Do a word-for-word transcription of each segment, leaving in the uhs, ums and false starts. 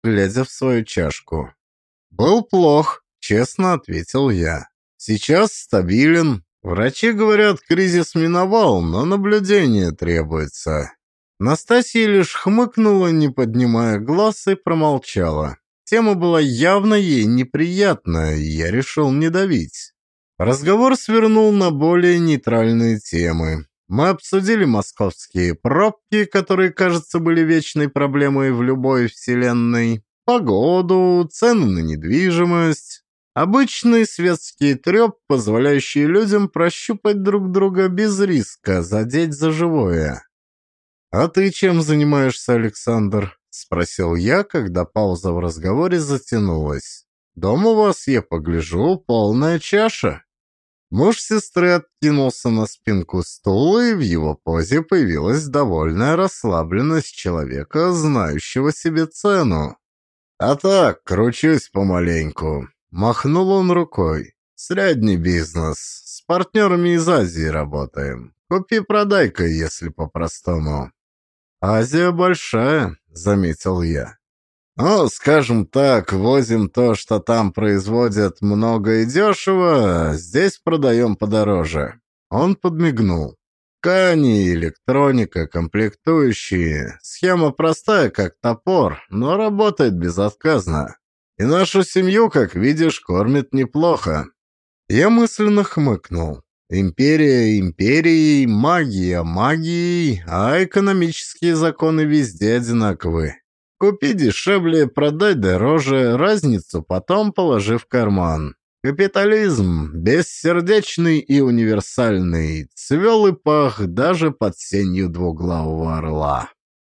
глядя в свою чашку. «Был плох», — честно ответил я. «Сейчас стабилен. Врачи говорят, кризис миновал, но наблюдение требуется». Настасья лишь хмыкнула, не поднимая глаз, и промолчала. Тема была явно ей неприятна, и я решил не давить. Разговор свернул на более нейтральные темы. Мы обсудили московские пробки, которые, кажется, были вечной проблемой в любой вселенной, погоду, цены на недвижимость, обычный светский треп, позволяющий людям прощупать друг друга без риска задеть за живое. «А ты чем занимаешься, Александр?» — спросил я, когда пауза в разговоре затянулась. «Дом у вас, я погляжу, полная чаша». Муж сестры откинулся на спинку стула, и в его позе появилась довольная расслабленность человека, знающего себе цену. «А так, кручусь помаленьку», — махнул он рукой. «Средний бизнес. С партнерами из Азии работаем. Купи-продай-ка, если по-простому». «Азия большая», — заметил я. «Ну, скажем так, возим то, что там производят много и дешево, а здесь продаем подороже». Он подмигнул. «Ткани, электроника, комплектующие. Схема простая, как топор, но работает безотказно. И нашу семью, как видишь, кормит неплохо». Я мысленно хмыкнул. Империя империей, магия магией, а экономические законы везде одинаковы. Купи дешевле, продай дороже, разницу потом положи в карман. Капитализм бессердечный и универсальный, цвел и пах даже под сенью двуглавого орла.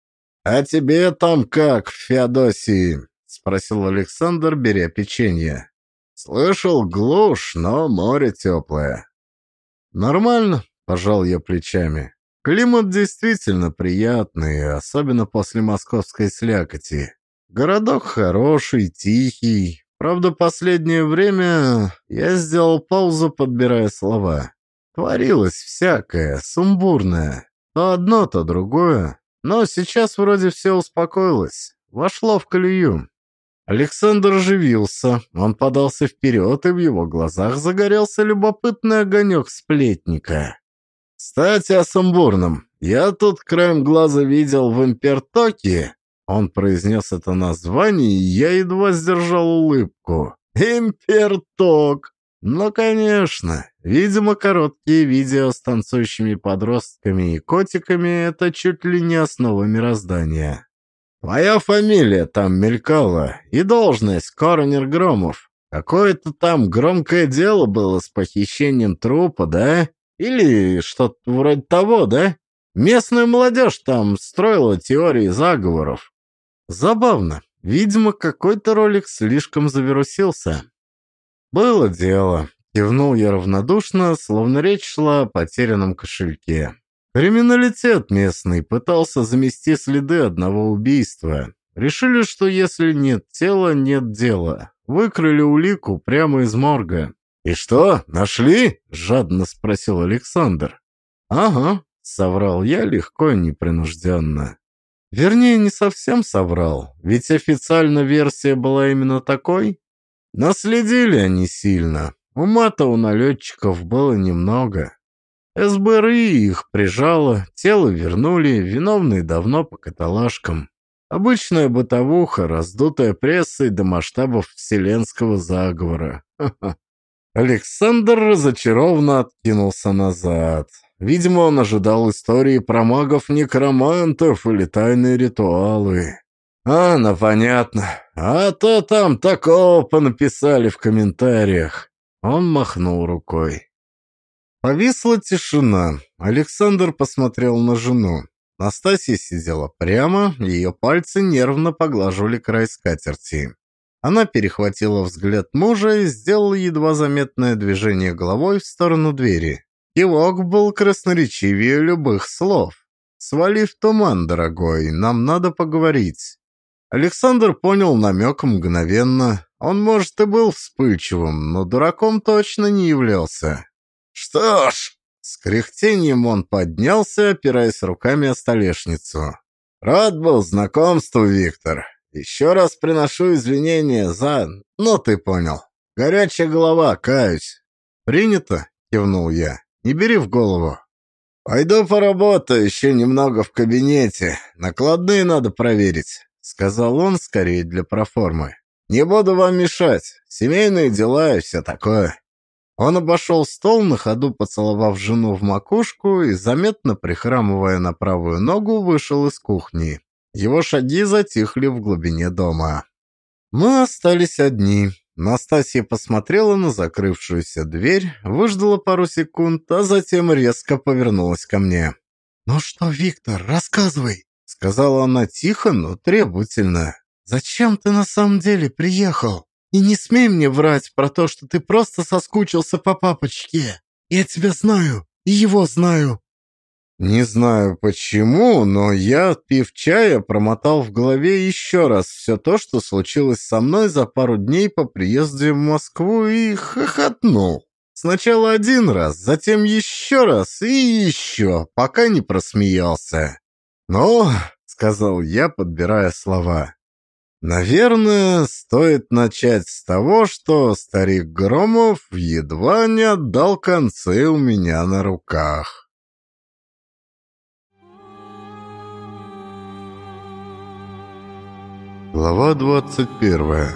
«А тебе там как, в Феодосии?» — спросил Александр, беря печенье. «Слышал, глушь, но море теплое». «Нормально», — пожал я плечами. «Климат действительно приятный, особенно после московской слякоти. Городок хороший, тихий. Правда, последнее время я сделал паузу, подбирая слова. Творилось всякое, сумбурное. То одно, то другое. Но сейчас вроде все успокоилось. Вошло в колею». Александр оживился, он подался вперед, и в его глазах загорелся любопытный огонек сплетника. «Кстати, о сумбурном. Я тут краем глаза видел в Импертоке». Он произнес это название, и я едва сдержал улыбку. «Имперток!» Ну, конечно. Видимо, короткие видео с танцующими подростками и котиками — это чуть ли не основа мироздания. «Твоя фамилия там мелькала, и должность Коронер Громов. Какое-то там громкое дело было с похищением трупа, да? Или что-то вроде того, да? Местная молодежь там строила теории заговоров». Забавно. Видимо, какой-то ролик слишком завирусился. «Было дело», — кивнул я равнодушно, словно речь шла о потерянном кошельке. Криминалитет местный пытался замести следы одного убийства. Решили, что если нет тела, нет дела. Выкрали улику прямо из морга. «И что, нашли?» — жадно спросил Александр. «Ага», — соврал я легко и непринужденно. Вернее, не совсем соврал, ведь официально версия была именно такой. Наследили они сильно. Ума-то у налетчиков было немного. СБРИ их прижало, тело вернули, виновные давно по каталажкам. Обычная бытовуха, раздутая прессой до масштабов вселенского заговора. Ха-ха. Александр разочарованно откинулся назад. Видимо, он ожидал истории про магов-некромантов или тайные ритуалы. А, ну понятно. А то там такого понаписали в комментариях. Он махнул рукой. Повисла тишина. Александр посмотрел на жену. Настасья сидела прямо, ее пальцы нервно поглаживали край скатерти. Она перехватила взгляд мужа и сделала едва заметное движение головой в сторону двери. Кивок был красноречивее любых слов. «Свали в туман, дорогой, нам надо поговорить». Александр понял намек мгновенно. Он, может, и был вспыльчивым, но дураком точно не являлся. «Что ж», — с кряхтением он поднялся, опираясь руками о столешницу. «Рад был знакомству, Виктор. Еще раз приношу извинения за... Ну, ты понял. Горячая голова, каюсь». «Принято», — кивнул я. «Не бери в голову». «Пойду поработаю еще немного в кабинете. Накладные надо проверить», — сказал он скорее для проформы. «Не буду вам мешать. Семейные дела и все такое». Он обошел стол, на ходу поцеловав жену в макушку и, заметно прихрамывая на правую ногу, вышел из кухни. Его шаги затихли в глубине дома. Мы остались одни. Настасья посмотрела на закрывшуюся дверь, выждала пару секунд, а затем резко повернулась ко мне. «Ну что, Виктор, рассказывай», — сказала она тихо, но требовательно. «Зачем ты на самом деле приехал? И не смей мне врать про то, что ты просто соскучился по папочке. Я тебя знаю, и его знаю». Не знаю почему, но я, отпив чая, промотал в голове еще раз все то, что случилось со мной за пару дней по приезде в Москву, и хохотнул. Сначала один раз, затем еще раз и еще, пока не просмеялся. «Ну», — сказал я, подбирая слова, — «наверное, стоит начать с того, что старик Громов едва не отдал концы у меня на руках». Глава двадцать первая.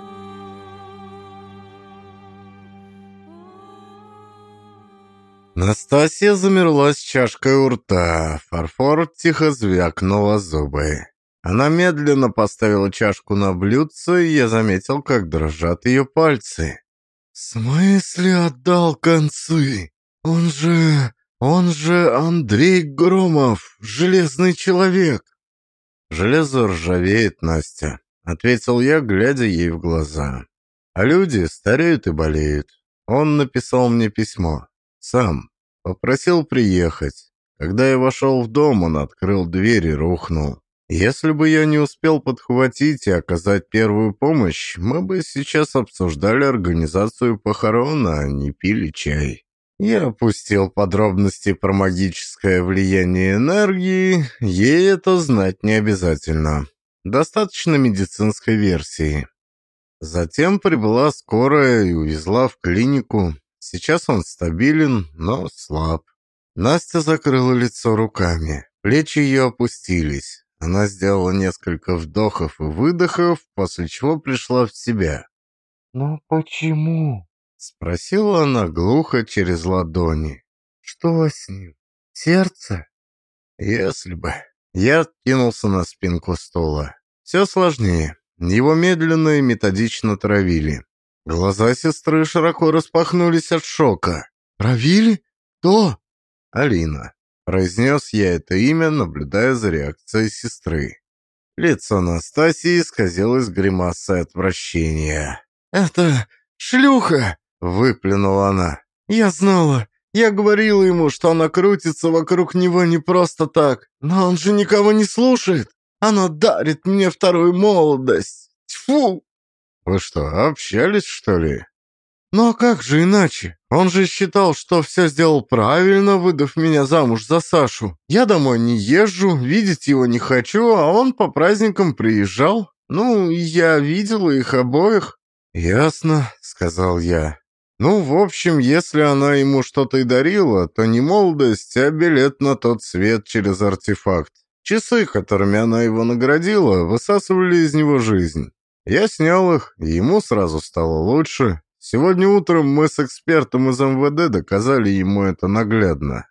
Настасья замерла с чашкой у рта. Фарфор тихо звякнул о зубы. Она медленно поставила чашку на блюдце, и я заметил, как дрожат ее пальцы. «В смысле отдал концы? Он же... он же Андрей Громов, железный человек!» «Железо ржавеет, Настя», — ответил я, глядя ей в глаза. «А люди стареют и болеют. Он написал мне письмо. Сам. Попросил приехать. Когда я вошел в дом, он открыл дверь и рухнул. Если бы я не успел подхватить и оказать первую помощь, мы бы сейчас обсуждали организацию похорон, а не пили чай». Я опустил подробности про магическое влияние энергии, ей это знать не обязательно. Достаточно медицинской версии. Затем прибыла скорая и увезла в клинику. Сейчас он стабилен, но слаб. Настя закрыла лицо руками, плечи ее опустились. Она сделала несколько вдохов и выдохов, после чего пришла в себя. «Но почему?» — спросила она глухо через ладони. «Что с ним? Сердце?» «Если бы...» Я откинулся на спинку стула. Все сложнее. Его медленно и методично травили. Глаза сестры широко распахнулись от шока. «Травили? Кто?» «Алина», — произнес я это имя, наблюдая за реакцией сестры. Лицо Настасьи исказилось гримасой отвращения. «Это шлюха!» — выплюнула она. «Я знала. Я говорила ему, что она крутится вокруг него не просто так. Но он же никого не слушает. Она дарит мне вторую молодость. Тьфу!» «Вы что, общались, что ли?» «Ну а как же иначе? Он же считал, что все сделал правильно, выдав меня замуж за Сашу. Я домой не езжу, видеть его не хочу, а он по праздникам приезжал. Ну, я видела их обоих». «Ясно», — сказал я. «Ну, в общем, если она ему что-то и дарила, то не молодость, а билет на тот свет через артефакт. Часы, которыми она его наградила, высасывали из него жизнь. Я снял их, и ему сразу стало лучше. Сегодня утром мы с экспертом из эм вэ дэ доказали ему это наглядно».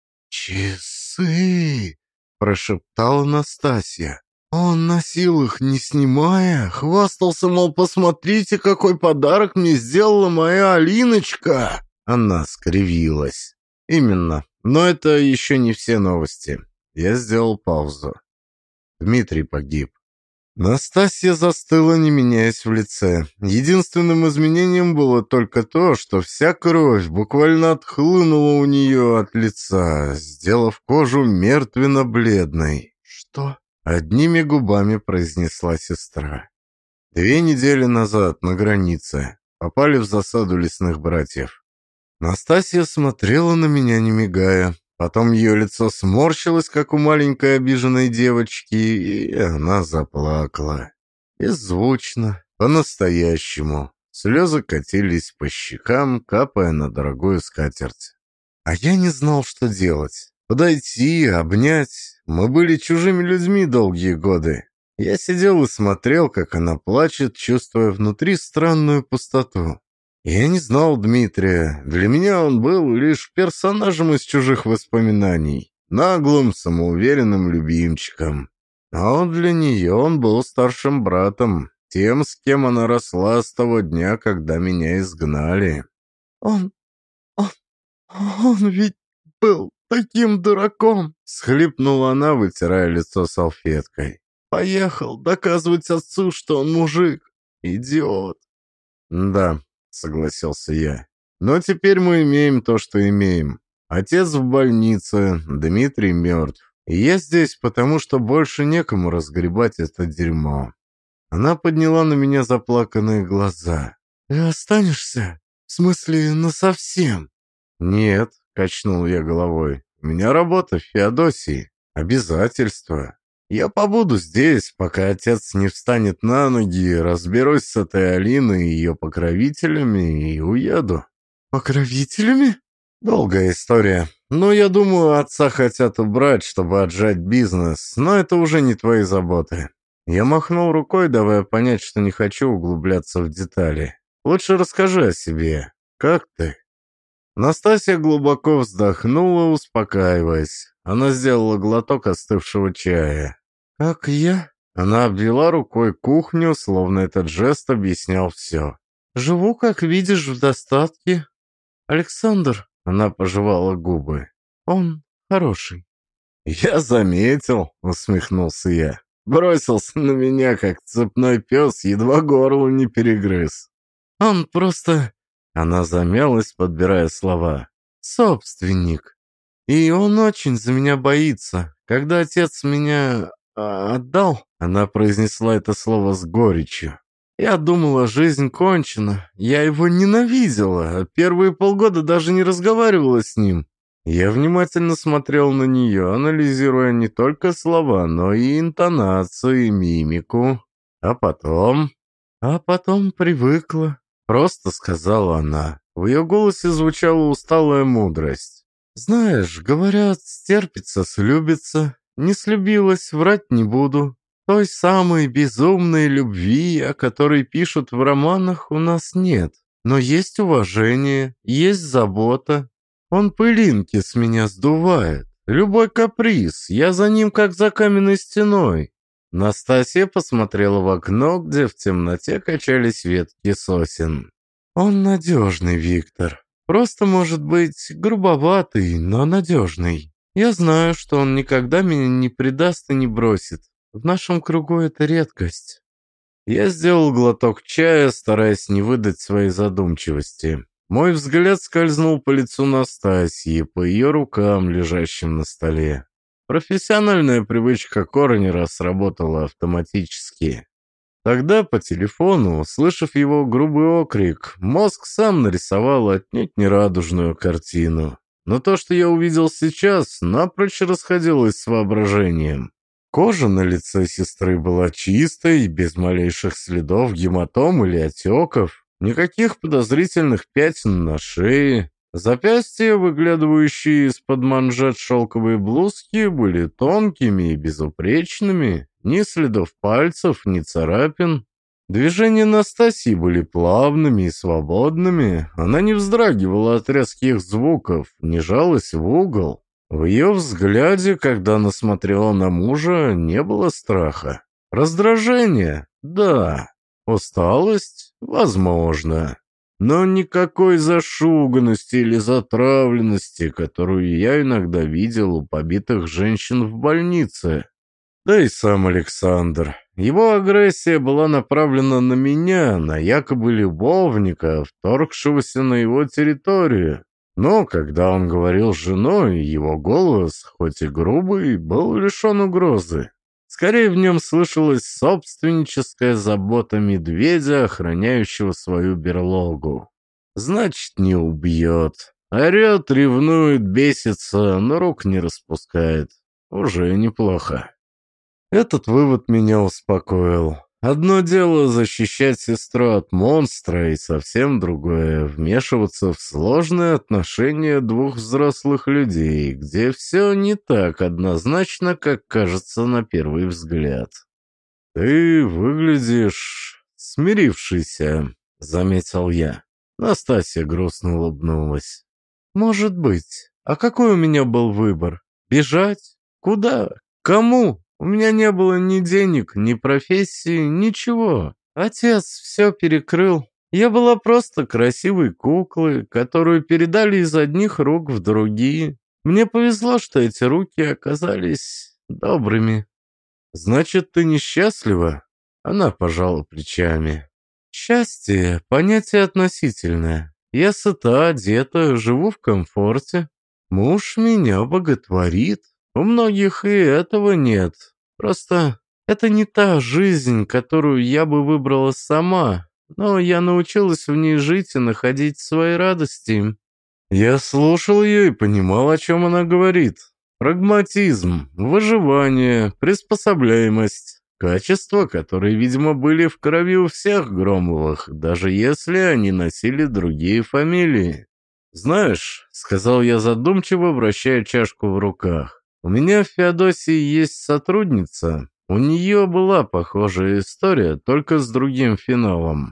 «Часы!» — прошептала Настасья. «Он носил их, не снимая, хвастался, мол, посмотрите, какой подарок мне сделала моя Алиночка!» Она скривилась. «Именно. Но это еще не все новости». Я сделал паузу. Дмитрий погиб. Настасья застыла, не меняясь в лице. Единственным изменением было только то, что вся кровь буквально отхлынула у нее от лица, сделав кожу мертвенно-бледной. «Что?» — одними губами произнесла сестра. «Две недели назад на границе попали в засаду лесных братьев». Настасья смотрела на меня, не мигая. Потом ее лицо сморщилось, как у маленькой обиженной девочки, и она заплакала. Беззвучно, по-настоящему. Слезы катились по щекам, капая на дорогую скатерть. А я не знал, что делать. Подойти, обнять. Мы были чужими людьми долгие годы. Я сидел и смотрел, как она плачет, чувствуя внутри странную пустоту. Я не знал Дмитрия. Для меня он был лишь персонажем из чужих воспоминаний. Наглым, самоуверенным любимчиком. А он для нее, он был старшим братом. Тем, с кем она росла с того дня, когда меня изгнали. «Он... он... он ведь был таким дураком!» — схлипнула она, вытирая лицо салфеткой. «Поехал доказывать отцу, что он мужик. Идиот!» «Да», — согласился я. «Но теперь мы имеем то, что имеем. Отец в больнице, Дмитрий мертв. И я здесь, потому что больше некому разгребать это дерьмо». Она подняла на меня заплаканные глаза. «Ты останешься? В смысле, насовсем?» «Нет», — качнул я головой. «У меня работа в Феодосии. Обязательства. Я побуду здесь, пока отец не встанет на ноги, разберусь с этой Алиной и ее покровителями и уеду». «Покровителями?» «Долгая история. Но я думаю, отца хотят убрать, чтобы отжать бизнес, но это уже не твои заботы». Я махнул рукой, давая понять, что не хочу углубляться в детали. «Лучше расскажи о себе. Как ты?» Настасья глубоко вздохнула, успокаиваясь. Она сделала глоток остывшего чая. «Как я?» Она обвела рукой кухню, словно этот жест объяснял все. «Живу, как видишь, в достатке. Александр...» Она пожевала губы. «Он хороший». «Я заметил», — усмехнулся я. Бросился на меня, как цепной пес, едва горло не перегрыз. «Он просто...» Она замялась, подбирая слова. «Собственник. И он очень за меня боится. Когда отец меня а, отдал...» Она произнесла это слово с горечью. «Я думала, жизнь кончена. Я его ненавидела. Первые полгода даже не разговаривала с ним». Я внимательно смотрел на нее, анализируя не только слова, но и интонацию, и мимику. А потом... А потом привыкла. Просто сказала она. В ее голосе звучала усталая мудрость. «Знаешь, говорят, стерпится, слюбится. Не слюбилась, врать не буду. Той самой безумной любви, о которой пишут в романах, у нас нет. Но есть уважение, есть забота. Он пылинки с меня сдувает. Любой каприз, я за ним как за каменной стеной». Настасья посмотрела в окно, где в темноте качались ветки сосен. «Он надежный, Виктор. Просто, может быть, грубоватый, но надежный. Я знаю, что он никогда меня не предаст и не бросит. В нашем кругу это редкость». Я сделал глоток чая, стараясь не выдать своей задумчивости. Мой взгляд скользнул по лицу Настасьи, по ее рукам, лежащим на столе. Профессиональная привычка Коронера сработала автоматически. Тогда по телефону, услышав его грубый окрик, мозг сам нарисовал отнюдь нерадужную картину. Но то, что я увидел сейчас, напрочь расходилось с воображением. Кожа на лице сестры была чистой, без малейших следов гематом или отеков. Никаких подозрительных пятен на шее. Запястья, выглядывающие из-под манжет шелковой блузки, были тонкими и безупречными. Ни следов пальцев, ни царапин. Движения Настасьи были плавными и свободными. Она не вздрагивала от резких звуков, не жалась в угол. В ее взгляде, когда она смотрела на мужа, не было страха. Раздражение? Да. Усталость? Возможно. Но никакой зашуганности или затравленности, которую я иногда видел у побитых женщин в больнице. Да и сам Александр. Его агрессия была направлена на меня, на якобы любовника, вторгшегося на его территорию. Но когда он говорил с женой, его голос, хоть и грубый, был лишен угрозы. Скорее в нем слышалась собственническая забота медведя, охраняющего свою берлогу. Значит, не убьет. Орет, ревнует, бесится, но рук не распускает. Уже неплохо. Этот вывод меня успокоил. Одно дело защищать сестру от монстра, и совсем другое — вмешиваться в сложные отношения двух взрослых людей, где все не так однозначно, как кажется на первый взгляд. «Ты выглядишь смирившийся», — заметил я. Настасья грустно улыбнулась. «Может быть. А какой у меня был выбор? Бежать? Куда? Кому? У меня не было ни денег, ни профессии, ничего. Отец все перекрыл. Я была просто красивой куклой, которую передали из одних рук в другие. Мне повезло, что эти руки оказались добрыми». «Значит, ты несчастлива?» Она пожала плечами. «Счастье — понятие относительное. Я сыта, одета, живу в комфорте. Муж меня боготворит. У многих и этого нет. Просто это не та жизнь, которую я бы выбрала сама, но я научилась в ней жить и находить свои радости». Я слушал ее и понимал, о чем она говорит. Прагматизм, выживание, приспособляемость. Качества, которые, видимо, были в крови у всех Громовых, даже если они носили другие фамилии. «Знаешь», — сказал я задумчиво, вращая чашку в руках, «у меня в Феодосии есть сотрудница. У нее была похожая история, только с другим финалом».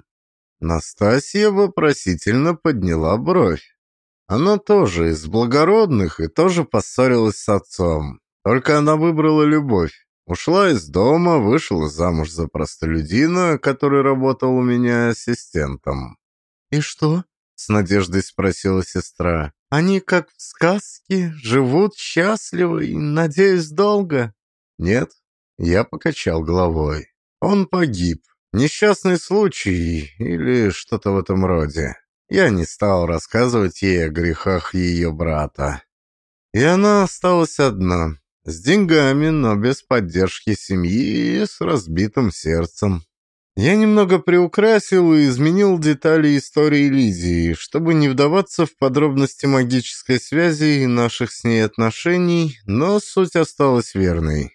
Настасья вопросительно подняла бровь. Она тоже из благородных и тоже поссорилась с отцом. Только она выбрала любовь. Ушла из дома, вышла замуж за простолюдина, который работал у меня ассистентом. «И что?» — с надеждой спросила сестра. «Они, как в сказке, живут счастливо и, надеюсь, долго?» «Нет», — я покачал головой. «Он погиб. Несчастный случай или что-то в этом роде». Я не стал рассказывать ей о грехах ее брата. И она осталась одна, с деньгами, но без поддержки семьи и с разбитым сердцем. Я немного приукрасил и изменил детали истории Лидии, чтобы не вдаваться в подробности магической связи и наших с ней отношений, но суть осталась верной.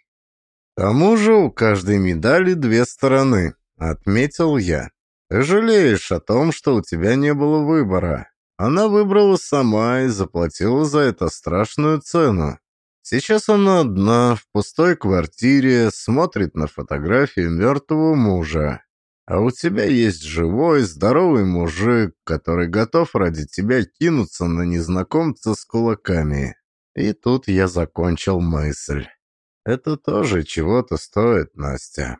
К тому же у каждой медали две стороны, отметил я. Ты жалеешь о том, что у тебя не было выбора. Она выбрала сама и заплатила за это страшную цену. Сейчас она одна, в пустой квартире, смотрит на фотографию мертвого мужа. А у тебя есть живой, здоровый мужик, который готов ради тебя кинуться на незнакомца с кулаками. И тут я закончил мысль. Это тоже чего-то стоит, Настя.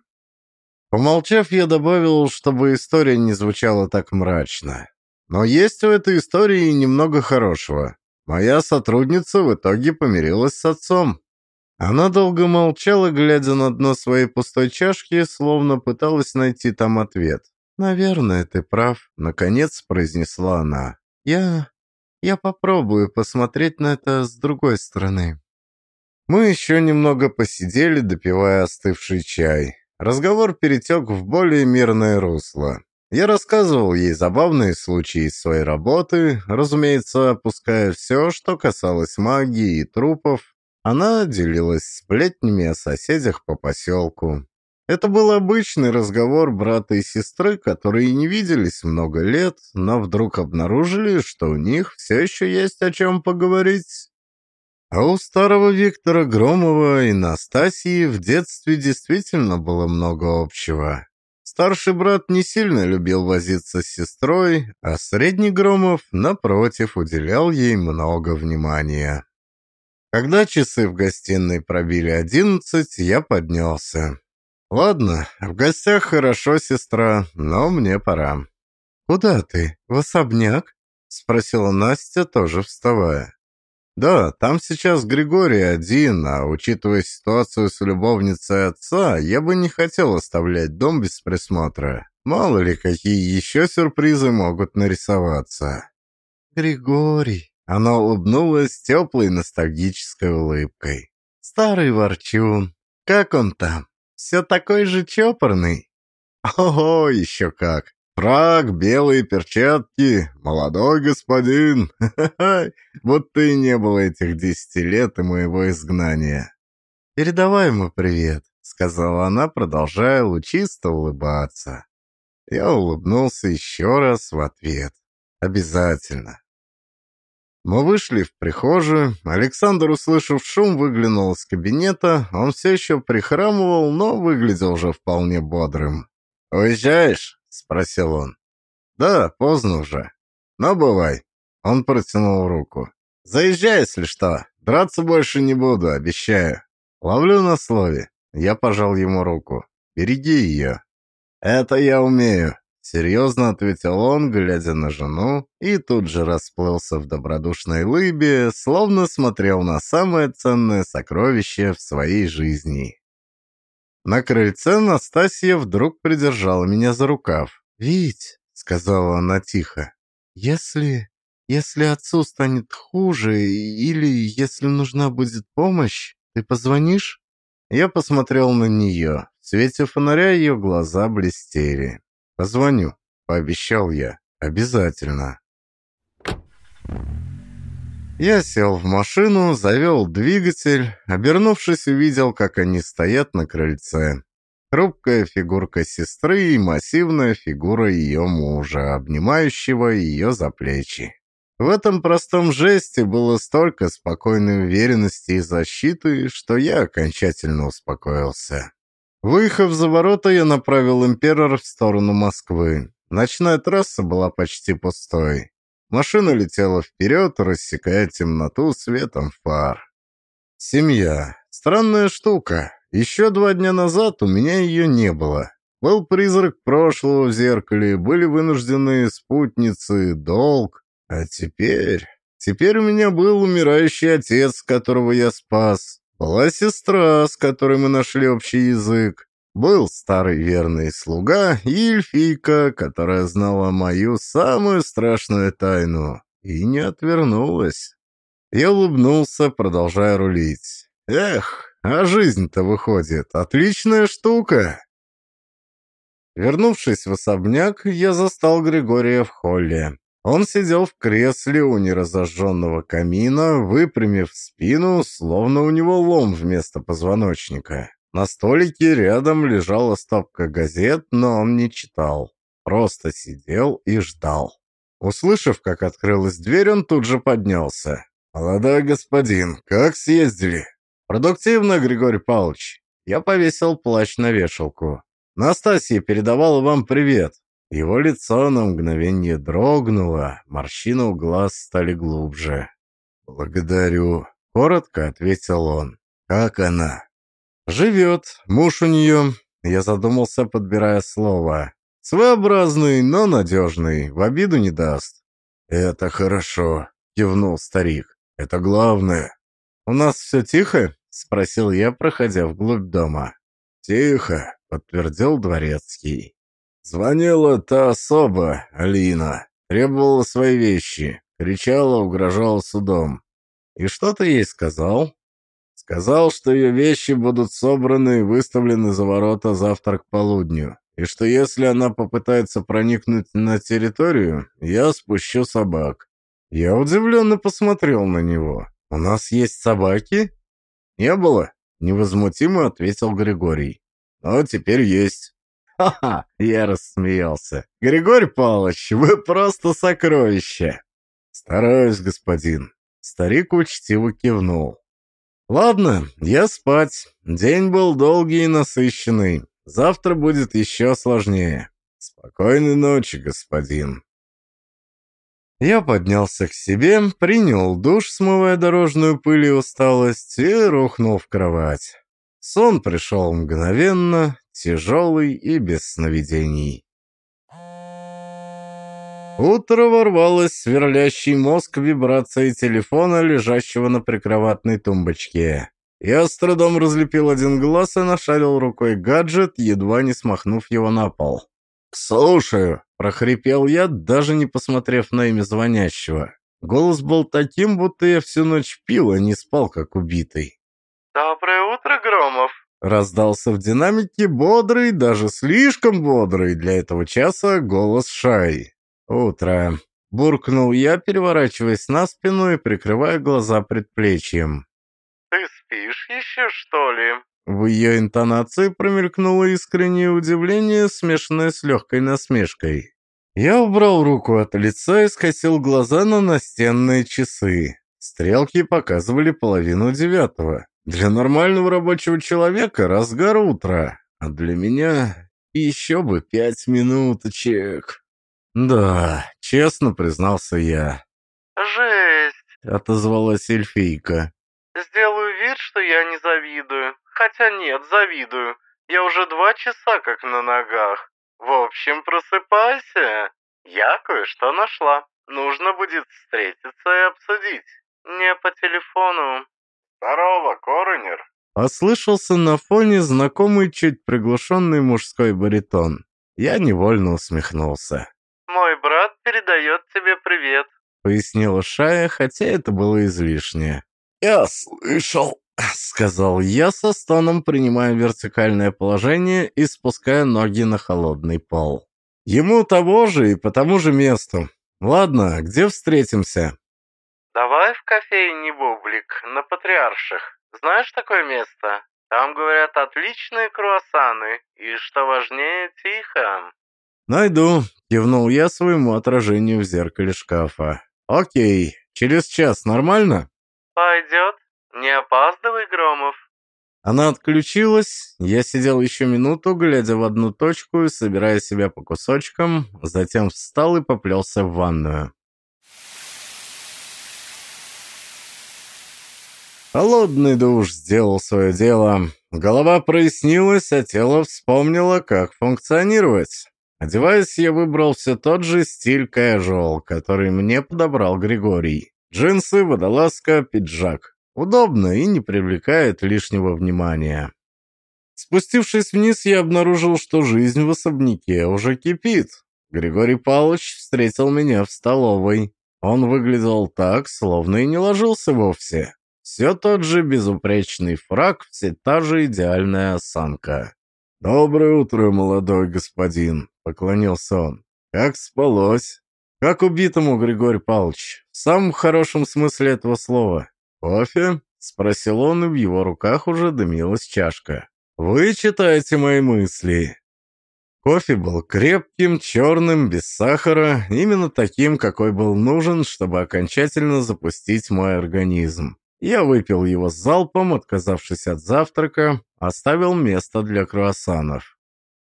Помолчав, я добавил, чтобы история не звучала так мрачно. Но есть в этой истории немного хорошего. Моя сотрудница в итоге помирилась с отцом. Она долго молчала, глядя на дно своей пустой чашки, словно пыталась найти там ответ. «Наверное, ты прав», — наконец произнесла она. «Я... я попробую посмотреть на это с другой стороны». Мы еще немного посидели, допивая остывший чай. Разговор перетек в более мирное русло. Я рассказывал ей забавные случаи из своей работы, разумеется, опуская все, что касалось магии и трупов. Она делилась сплетнями о соседях по поселку. Это был обычный разговор брата и сестры, которые не виделись много лет, но вдруг обнаружили, что у них все еще есть о чем поговорить. А у старого Виктора Громова и Настасьи в детстве действительно было много общего. Старший брат не сильно любил возиться с сестрой, а средний Громов, напротив, уделял ей много внимания. Когда часы в гостиной пробили одиннадцать, я поднялся. «Ладно, в гостях хорошо, сестра, но мне пора». «Куда ты? В особняк?» — спросила Настя, тоже вставая. «Да, там сейчас Григорий один, а учитывая ситуацию с любовницей отца, я бы не хотел оставлять дом без присмотра. Мало ли, какие еще сюрпризы могут нарисоваться». «Григорий», — она улыбнулась теплой ностальгической улыбкой. «Старый ворчун. Как он там? Все такой же чопорный?» «Ого, еще как! Фрак, белые перчатки, молодой господин. Ха-ха-ха, будто и не было этих десяти лет и моего изгнания». «Передавай ему привет. — сказала она, продолжая лучисто улыбаться. Я улыбнулся еще раз в ответ. «Обязательно». Мы вышли в прихожую. Александр, услышав шум, выглянул из кабинета. Он все еще прихрамывал, но выглядел уже вполне бодрым. «Уезжаешь?» — спросил он. «Да, поздно уже. Но бывай». Он протянул руку. «Заезжай, если что. Драться больше не буду, обещаю». «Ловлю на слове». Я пожал ему руку. «Береги ее». «Это я умею», — серьезно ответил он, глядя на жену, и тут же расплылся в добродушной улыбе, словно смотрел на самое ценное сокровище в своей жизни. На крыльце Настасья вдруг придержала меня за рукав. «Вить», — сказала она тихо, — «если... если отцу станет хуже или если нужна будет помощь, ты позвонишь?» Я посмотрел на нее. В свете фонаря ее глаза блестели. «Позвоню», — пообещал я. «Обязательно». Я сел в машину, завел двигатель. Обернувшись, увидел, как они стоят на крыльце. Хрупкая фигурка сестры и массивная фигура ее мужа, обнимающего ее за плечи. В этом простом жесте было столько спокойной уверенности и защиты, что я окончательно успокоился. Выехав за ворота, я направил «Император» в сторону Москвы. Ночная трасса была почти пустой. Машина летела вперед, рассекая темноту светом фар. Семья. Странная штука. Еще два дня назад у меня ее не было. Был призрак прошлого в зеркале, были вынужденные спутницы, долг. А теперь... Теперь у меня был умирающий отец, которого я спас. Была сестра, с которой мы нашли общий язык. Был старый верный слуга и эльфийка, которая знала мою самую страшную тайну и не отвернулась. Я улыбнулся, продолжая рулить. Эх, а жизнь-то, выходит, отличная штука. Вернувшись в особняк, я застал Григория в холле. Он сидел в кресле у неразожженного камина, выпрямив спину, словно у него лом вместо позвоночника. На столике рядом лежала стопка газет, но он не читал. Просто сидел и ждал. Услышав, как открылась дверь, он тут же поднялся. «Молодой господин, как съездили?» «Продуктивно, Григорий Павлович». Я повесил плащ на вешалку. «Настасья передавала вам привет». Его лицо на мгновение дрогнуло, морщины у глаз стали глубже. «Благодарю», — коротко ответил он. «Как она?» «Живет. Муж у нее...» Я задумался, подбирая слово. «Своеобразный, но надежный. В обиду не даст». «Это хорошо», — кивнул старик. «Это главное». «У нас все тихо?» — спросил я, проходя вглубь дома. «Тихо», — подтвердил дворецкий. Звонила та особа, Алина, требовала свои вещи, кричала, угрожала судом. И что ты ей сказал? Сказал, что ее вещи будут собраны и выставлены за ворота завтра к полудню, и что если она попытается проникнуть на территорию, я спущу собак. Я удивленно посмотрел на него. «У нас есть собаки?» «Не было», — невозмутимо ответил Григорий. «Но теперь есть». «Ха-ха!» — я рассмеялся. «Григорий Павлович, вы просто сокровище!» «Стараюсь, господин». Старик учтиво кивнул. «Ладно, я спать. День был долгий и насыщенный. Завтра будет еще сложнее. Спокойной ночи, господин». Я поднялся к себе, принял душ, смывая дорожную пыль и усталость, и рухнул в кровать. Сон пришел мгновенно, тяжелый и без сновидений. Утро ворвалось в сверлящий мозг вибрацией телефона, лежащего на прикроватной тумбочке. Я с трудом разлепил один глаз и нашарил рукой гаджет, едва не смахнув его на пол. «Слушаю», — прохрипел я, даже не посмотрев на имя звонящего. Голос был таким, будто я всю ночь пил, а не спал, как убитый. «Доброе утро, Громов!» Раздался в динамике бодрый, даже слишком бодрый для этого часа голос Шай. «Утро!» — буркнул я, переворачиваясь на спину и прикрывая глаза предплечьем. «Ты спишь еще, что ли?» В ее интонации промелькнуло искреннее удивление, смешанное с легкой насмешкой. Я убрал руку от лица и скосил глаза на настенные часы. Стрелки показывали половину девятого. Для нормального рабочего человека разгар утра, а для меня еще бы пять минуточек. «Да», — честно признался я. «Жесть!» — отозвалась эльфийка. «Сделаю вид, что я не завидую. Хотя нет, завидую. Я уже два часа как на ногах. В общем, просыпайся. Я кое-что нашла. Нужно будет встретиться и обсудить. Не по телефону». «Здорово, Коронер!» Послышался на фоне знакомый чуть приглушенный мужской баритон. Я невольно усмехнулся. «Мой брат передает тебе привет», — пояснила Шая, хотя это было излишнее. «Я слышал», — сказал я со стоном, принимая вертикальное положение и спуская ноги на холодный пол. «Ему того же и по тому же месту. Ладно, где встретимся?» «Давай в кофейне «Бублик» на Патриарших. Знаешь такое место? Там, говорят, отличные круассаны. И, что важнее, тихо». «Найду», — кивнул я своему отражению в зеркале шкафа. «Окей, через час нормально?» «Пойдет. Не опаздывай, Громов». Она отключилась, я сидел еще минуту, глядя в одну точку и собирая себя по кусочкам, затем встал и поплелся в ванную. Холодный душ сделал свое дело. Голова прояснилась, а тело вспомнило, как функционировать. Одеваясь, я выбрал все тот же стиль casual, который мне подобрал Григорий. Джинсы, водолазка, пиджак. Удобно и не привлекает лишнего внимания. Спустившись вниз, я обнаружил, что жизнь в особняке уже кипит. Григорий Павлович встретил меня в столовой. Он выглядел так, словно и не ложился вовсе. Все тот же безупречный фрак, все та же идеальная осанка. «Доброе утро, молодой господин», — поклонился он. «Как спалось?» «Как убитому, Григорий Павлович, в самом хорошем смысле этого слова. Кофе?» — спросил он, и в его руках уже дымилась чашка. «Вы читаете мои мысли». Кофе был крепким, черным, без сахара, именно таким, какой был нужен, чтобы окончательно запустить мой организм. Я выпил его залпом, отказавшись от завтрака, оставил место для круассанов.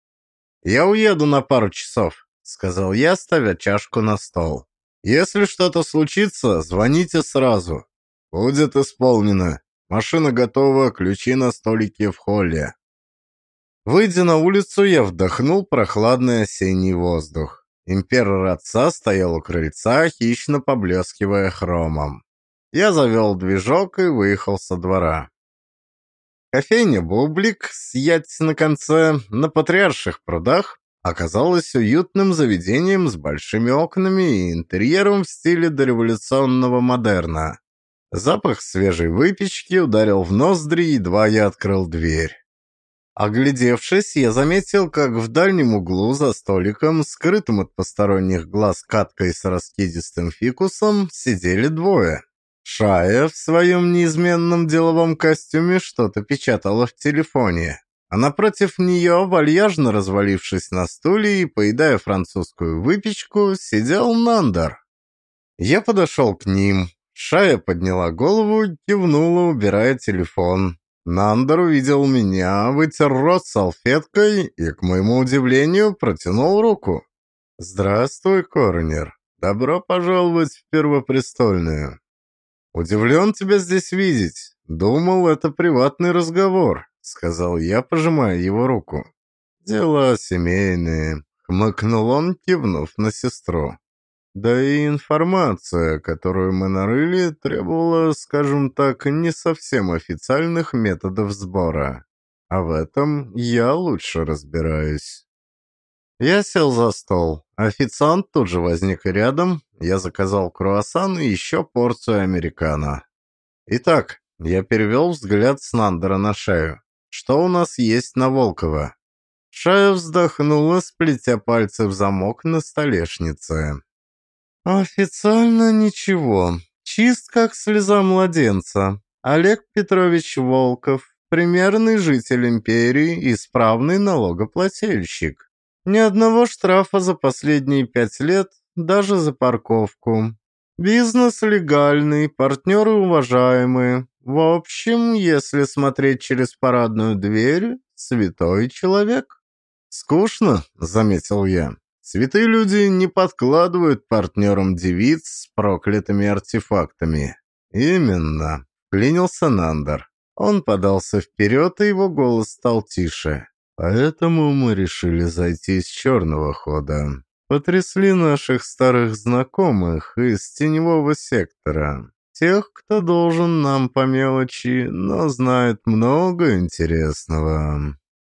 «Я уеду на пару часов», — сказал я, ставя чашку на стол. «Если что-то случится, звоните сразу». «Будет исполнено. Машина готова, ключи на столике в холле». Выйдя на улицу, я вдохнул прохладный осенний воздух. Император отца стоял у крыльца, хищно поблескивая хромом. Я завел движок и выехал со двора. Кофейня «Бублик» с ять на конце на Патриарших прудах оказалась уютным заведением с большими окнами и интерьером в стиле дореволюционного модерна. Запах свежей выпечки ударил в ноздри, едва я открыл дверь. Оглядевшись, я заметил, как в дальнем углу за столиком, скрытым от посторонних глаз каткой с раскидистым фикусом, сидели двое. Шая в своем неизменном деловом костюме что-то печатала в телефоне, а напротив нее, вальяжно развалившись на стуле и поедая французскую выпечку, сидел Нандер. Я подошел к ним. Шая подняла голову и кивнула, убирая телефон. Нандер увидел меня, вытер рот салфеткой и, к моему удивлению, протянул руку. «Здравствуй, Коронер. Добро пожаловать в Первопрестольную. Удивлен тебя здесь видеть. Думал, это приватный разговор», — сказал я, пожимая его руку. «Дела семейные», — хмыкнул он, кивнув на сестру. «Да и информация, которую мы нарыли, требовала, скажем так, не совсем официальных методов сбора. А в этом я лучше разбираюсь». Я сел за стол. Официант тут же возник рядом. Я заказал круассан и еще порцию американо. Итак, я перевел взгляд с Нандера на Шаю. Что у нас есть на Волкова? Шая вздохнула, сплетя пальцы в замок на столешнице. «Официально ничего. Чист, как слеза младенца. Олег Петрович Волков, примерный житель империи, исправный налогоплательщик. Ни одного штрафа за последние пять лет, даже за парковку. Бизнес легальный, партнеры уважаемые. В общем, если смотреть через парадную дверь, святой человек. «Скучно», — заметил я. «Святые люди не подкладывают партнерам девиц с проклятыми артефактами». «Именно», — клянился Нандер. Он подался вперед, и его голос стал тише. «Поэтому мы решили зайти с черного хода. Потрясли наших старых знакомых из теневого сектора. Тех, кто должен нам по мелочи, но знает много интересного».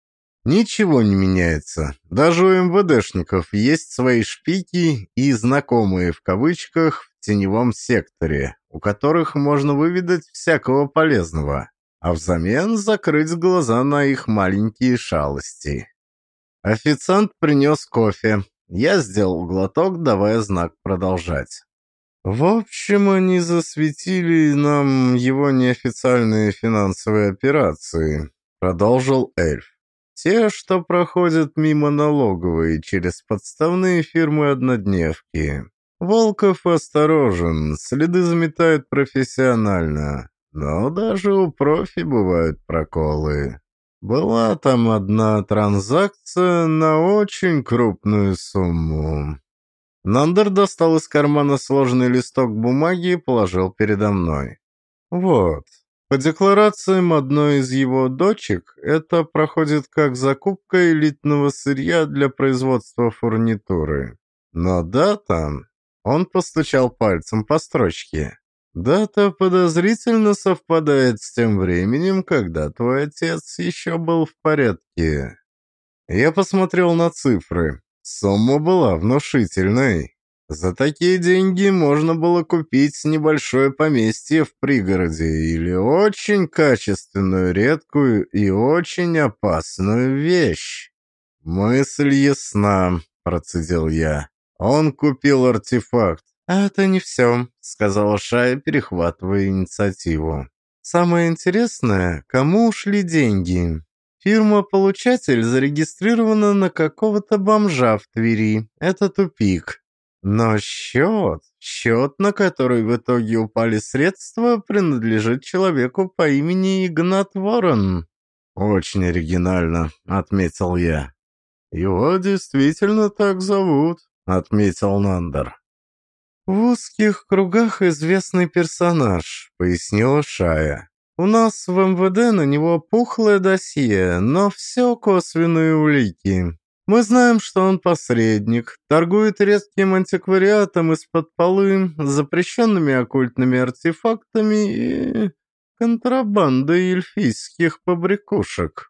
Ничего не меняется. Даже у эм вэ дэшников есть свои шпики и «знакомые» в кавычках в теневом секторе, у которых можно выведать всякого полезного, а взамен закрыть глаза на их маленькие шалости. Официант принес кофе. Я сделал глоток, давая знак продолжать. В общем, они засветили нам его неофициальные финансовые операции, продолжил эльф. Те, что проходят мимо налоговой через подставные фирмы-однодневки. Волков осторожен, следы заметает профессионально, но даже у профи бывают проколы. Была там одна транзакция на очень крупную сумму. Нандер достал из кармана сложенный листок бумаги и положил передо мной. Вот. По декларациям одной из его дочек, это проходит как закупка элитного сырья для производства фурнитуры. Но дата... Он постучал пальцем по строчке. Дата подозрительно совпадает с тем временем, когда твой отец еще был в порядке. Я посмотрел на цифры. Сумма была внушительной. За такие деньги можно было купить небольшое поместье в пригороде или очень качественную, редкую и очень опасную вещь. «Мысль ясна», — процедил я. «Он купил артефакт». «Это не все», — сказала Шая, перехватывая инициативу. «Самое интересное, кому ушли деньги. Фирма-получатель зарегистрирована на какого-то бомжа в Твери. Это тупик. Но счет, счет, на который в итоге упали средства, принадлежит человеку по имени Игнат Ворон». «Очень оригинально», — отметил я. «Его действительно так зовут», — отметил Нандер. «В узких кругах известный персонаж», — пояснила Шая. «У нас в эм вэ дэ на него пухлое досье, но все косвенные улики. Мы знаем, что он посредник, торгует редким антиквариатом из-под полы, запрещенными оккультными артефактами и контрабандой эльфийских побрякушек.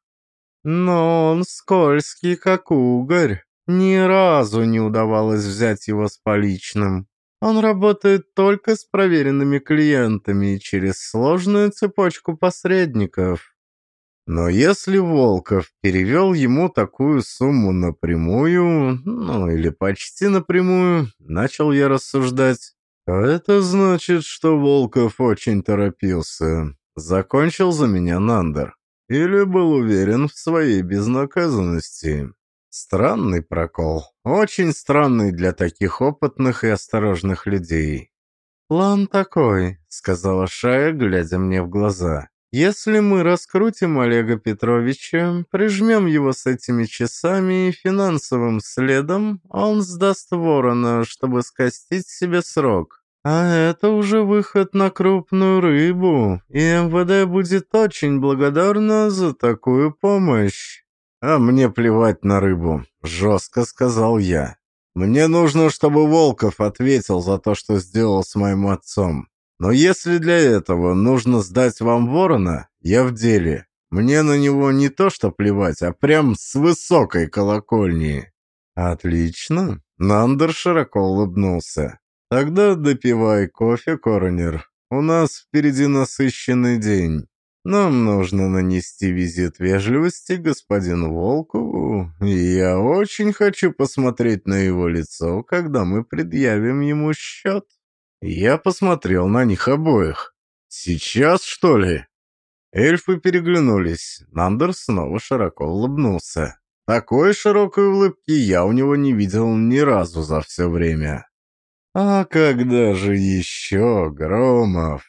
Но он скользкий, как угорь. Ни разу не удавалось взять его с поличным. Он работает только с проверенными клиентами через сложную цепочку посредников. Но если Волков перевел ему такую сумму напрямую, ну или почти напрямую, начал я рассуждать, то это значит, что Волков очень торопился. Закончил за меня Нандер. Или был уверен в своей безнаказанности. Странный прокол. Очень странный для таких опытных и осторожных людей. «План такой», — сказала Шая, глядя мне в глаза. «Если мы раскрутим Олега Петровича, прижмем его с этими часами и финансовым следом, он сдаст Ворона, чтобы скостить себе срок. А это уже выход на крупную рыбу, и эм вэ дэ будет очень благодарна за такую помощь». «А мне плевать на рыбу», — жестко сказал я. «Мне нужно, чтобы Волков ответил за то, что сделал с моим отцом. Но если для этого нужно сдать вам Ворона, я в деле. Мне на него не то что плевать, а прям с высокой колокольни». «Отлично», — Нандер широко улыбнулся. «Тогда допивай кофе, Коронер. У нас впереди насыщенный день. Нам нужно нанести визит вежливости господину Волкову, и я очень хочу посмотреть на его лицо, когда мы предъявим ему счет». Я посмотрел на них обоих. «Сейчас, что ли?» Эльфы переглянулись. Нандер снова широко улыбнулся. Такой широкой улыбки я у него не видел ни разу за все время. «А когда же еще, Громов?»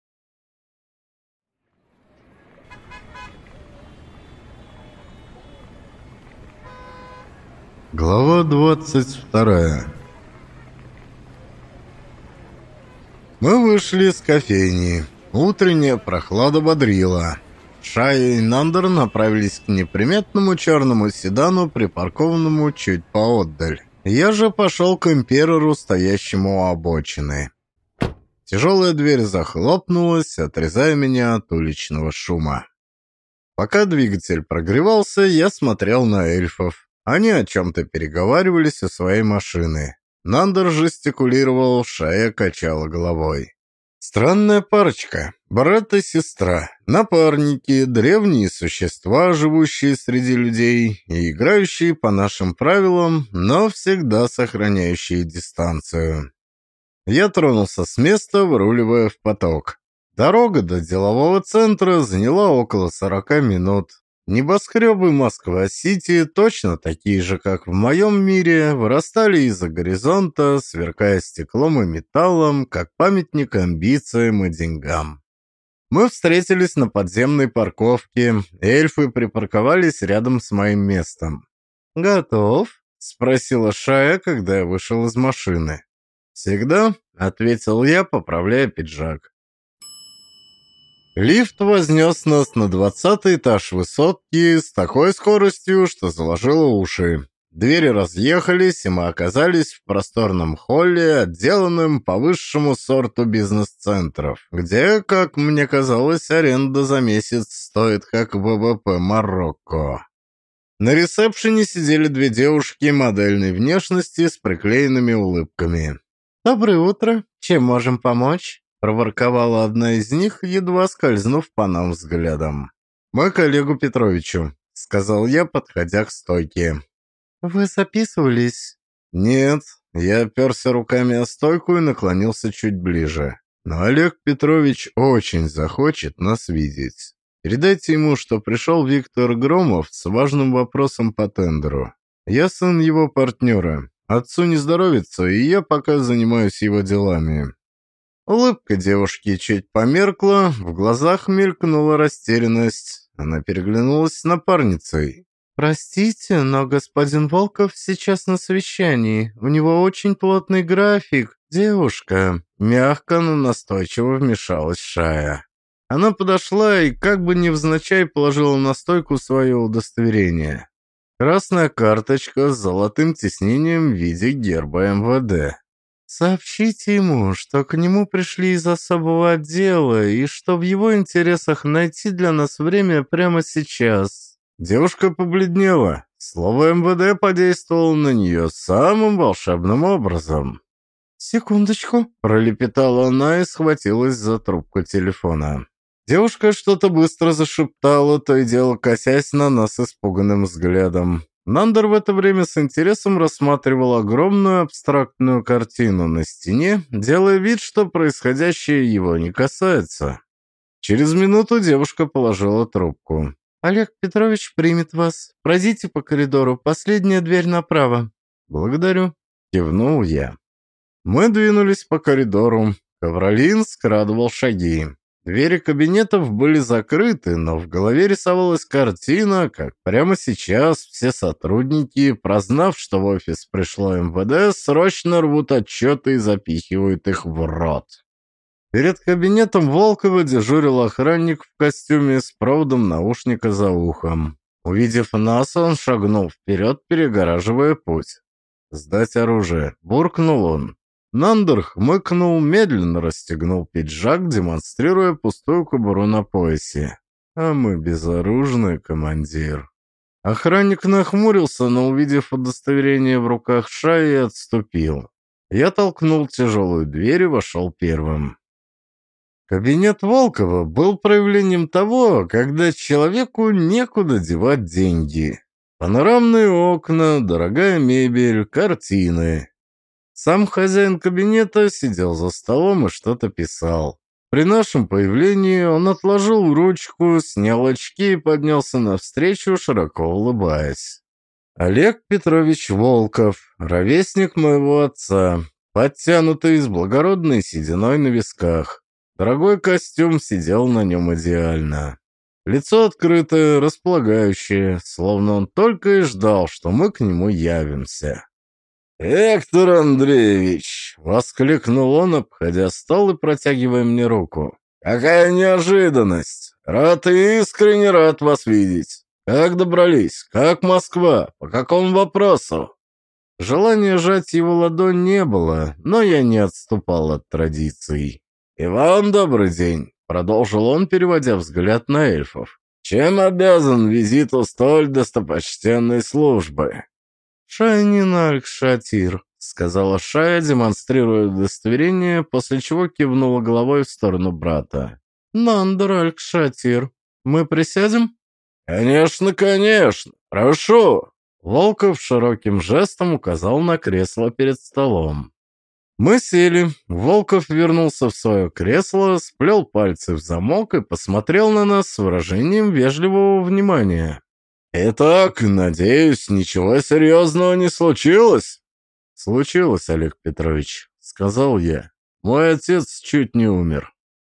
Глава двадцать вторая. Мы вышли с кофейни. Утренняя прохлада бодрила. Шая и Нандер направились к неприметному черному седану, припаркованному чуть поотдаль. Я же пошел к имперору, стоящему у обочины. Тяжелая дверь захлопнулась, отрезая меня от уличного шума. Пока двигатель прогревался, я смотрел на эльфов. Они о чем-то переговаривались у своей машины. Нандер жестикулировал, Шая качала головой. Странная парочка. Брат и сестра. Напарники, древние существа, живущие среди людей и играющие по нашим правилам, но всегда сохраняющие дистанцию. Я тронулся с места, выруливая в поток. Дорога до делового центра заняла около сорока минут. Небоскребы Москва-Сити, точно такие же, как в моем мире, вырастали из-за горизонта, сверкая стеклом и металлом, как памятник амбициям и деньгам. Мы встретились на подземной парковке, эльфы припарковались рядом с моим местом. «Готов?» — спросила Шая, когда я вышел из машины. «Всегда», — ответил я, поправляя пиджак. Лифт вознес нас на двадцатый этаж высотки с такой скоростью, что заложило уши. Двери разъехались, и мы оказались в просторном холле, отделанном по высшему сорту бизнес-центров, где, как мне казалось, аренда за месяц стоит как ВВП Марокко. На ресепшене сидели две девушки модельной внешности с приклеенными улыбками. «Доброе утро. Чем можем помочь?» — проворковала одна из них, едва скользнув по нам взглядом. «Мой коллегу Петровичу», — сказал я, подходя к стойке. «Вы записывались?» «Нет». Я оперся руками о стойку и наклонился чуть ближе. «Но Олег Петрович очень захочет нас видеть. Передайте ему, что пришел Виктор Громов с важным вопросом по тендеру. Я сын его партнера. Отцу не здоровится, и я пока занимаюсь его делами». Улыбка девушки чуть померкла, в глазах мелькнула растерянность. Она переглянулась с напарницей. «Простите, но господин Волков сейчас на совещании. У него очень плотный график. Девушка». Мягко, но настойчиво вмешалась Шая. Она подошла и как бы невзначай положила на стойку свое удостоверение. Красная карточка с золотым тиснением в виде герба эм вэ дэ. «Сообщите ему, что к нему пришли из особого отдела и что в его интересах найти для нас время прямо сейчас». Девушка побледнела. Слово эм вэ дэ подействовало на нее самым волшебным образом. «Секундочку», — пролепетала она и схватилась за трубку телефона. Девушка что-то быстро зашептала, то и дело косясь на нас испуганным взглядом. Нандер в это время с интересом рассматривал огромную абстрактную картину на стене, делая вид, что происходящее его не касается. Через минуту девушка положила трубку. «Олег Петрович примет вас. Пройдите по коридору, последняя дверь направо». «Благодарю», — кивнул я. Мы двинулись по коридору. Ковролин скрадывал шаги. Двери кабинетов были закрыты, но в голове рисовалась картина, как прямо сейчас все сотрудники, прознав, что в офис пришло эм вэ дэ, срочно рвут отчеты и запихивают их в рот. Перед кабинетом Волкова дежурил охранник в костюме с проводом наушника за ухом. Увидев нас, он шагнул вперед, перегораживая путь. «Сдать оружие», — буркнул он. Нандер хмыкнул, медленно расстегнул пиджак, демонстрируя пустую кобуру на поясе. «А мы безоружны, командир». Охранник нахмурился, но, увидев удостоверение в руках Шаи, отступил. Я толкнул тяжелую дверь и вошел первым. Кабинет Волкова был проявлением того, когда человеку некуда девать деньги. Панорамные окна, дорогая мебель, картины. Сам хозяин кабинета сидел за столом и что-то писал. При нашем появлении он отложил ручку, снял очки и поднялся навстречу, широко улыбаясь. Олег Петрович Волков, ровесник моего отца, подтянутый, с благородной сединой на висках. Дорогой костюм сидел на нем идеально. Лицо открытое, располагающее, словно он только и ждал, что мы к нему явимся. «Виктор Андреевич!» — воскликнул он, обходя стол и протягивая мне руку. «Какая неожиданность! Рад и искренне рад вас видеть! Как добрались? Как Москва? По какому вопросу?» Желания жать его ладонь не было, но я не отступал от традиций. «И вам добрый день!» — продолжил он, переводя взгляд на эльфов. «Чем обязан визиту столь достопочтенной службы?» «Шайнин Аль-Кшатир», — сказала Шая, демонстрируя удостоверение, после чего кивнула головой в сторону брата. «Нандер Аль-Кшатир, мы присядем?» «Конечно, конечно! Прошу!» Волков широким жестом указал на кресло перед столом. Мы сели. Волков вернулся в свое кресло, сплел пальцы в замок и посмотрел на нас с выражением вежливого внимания. «Итак, надеюсь, ничего серьезного не случилось?» «Случилось, Олег Петрович», — сказал я. «Мой отец чуть не умер».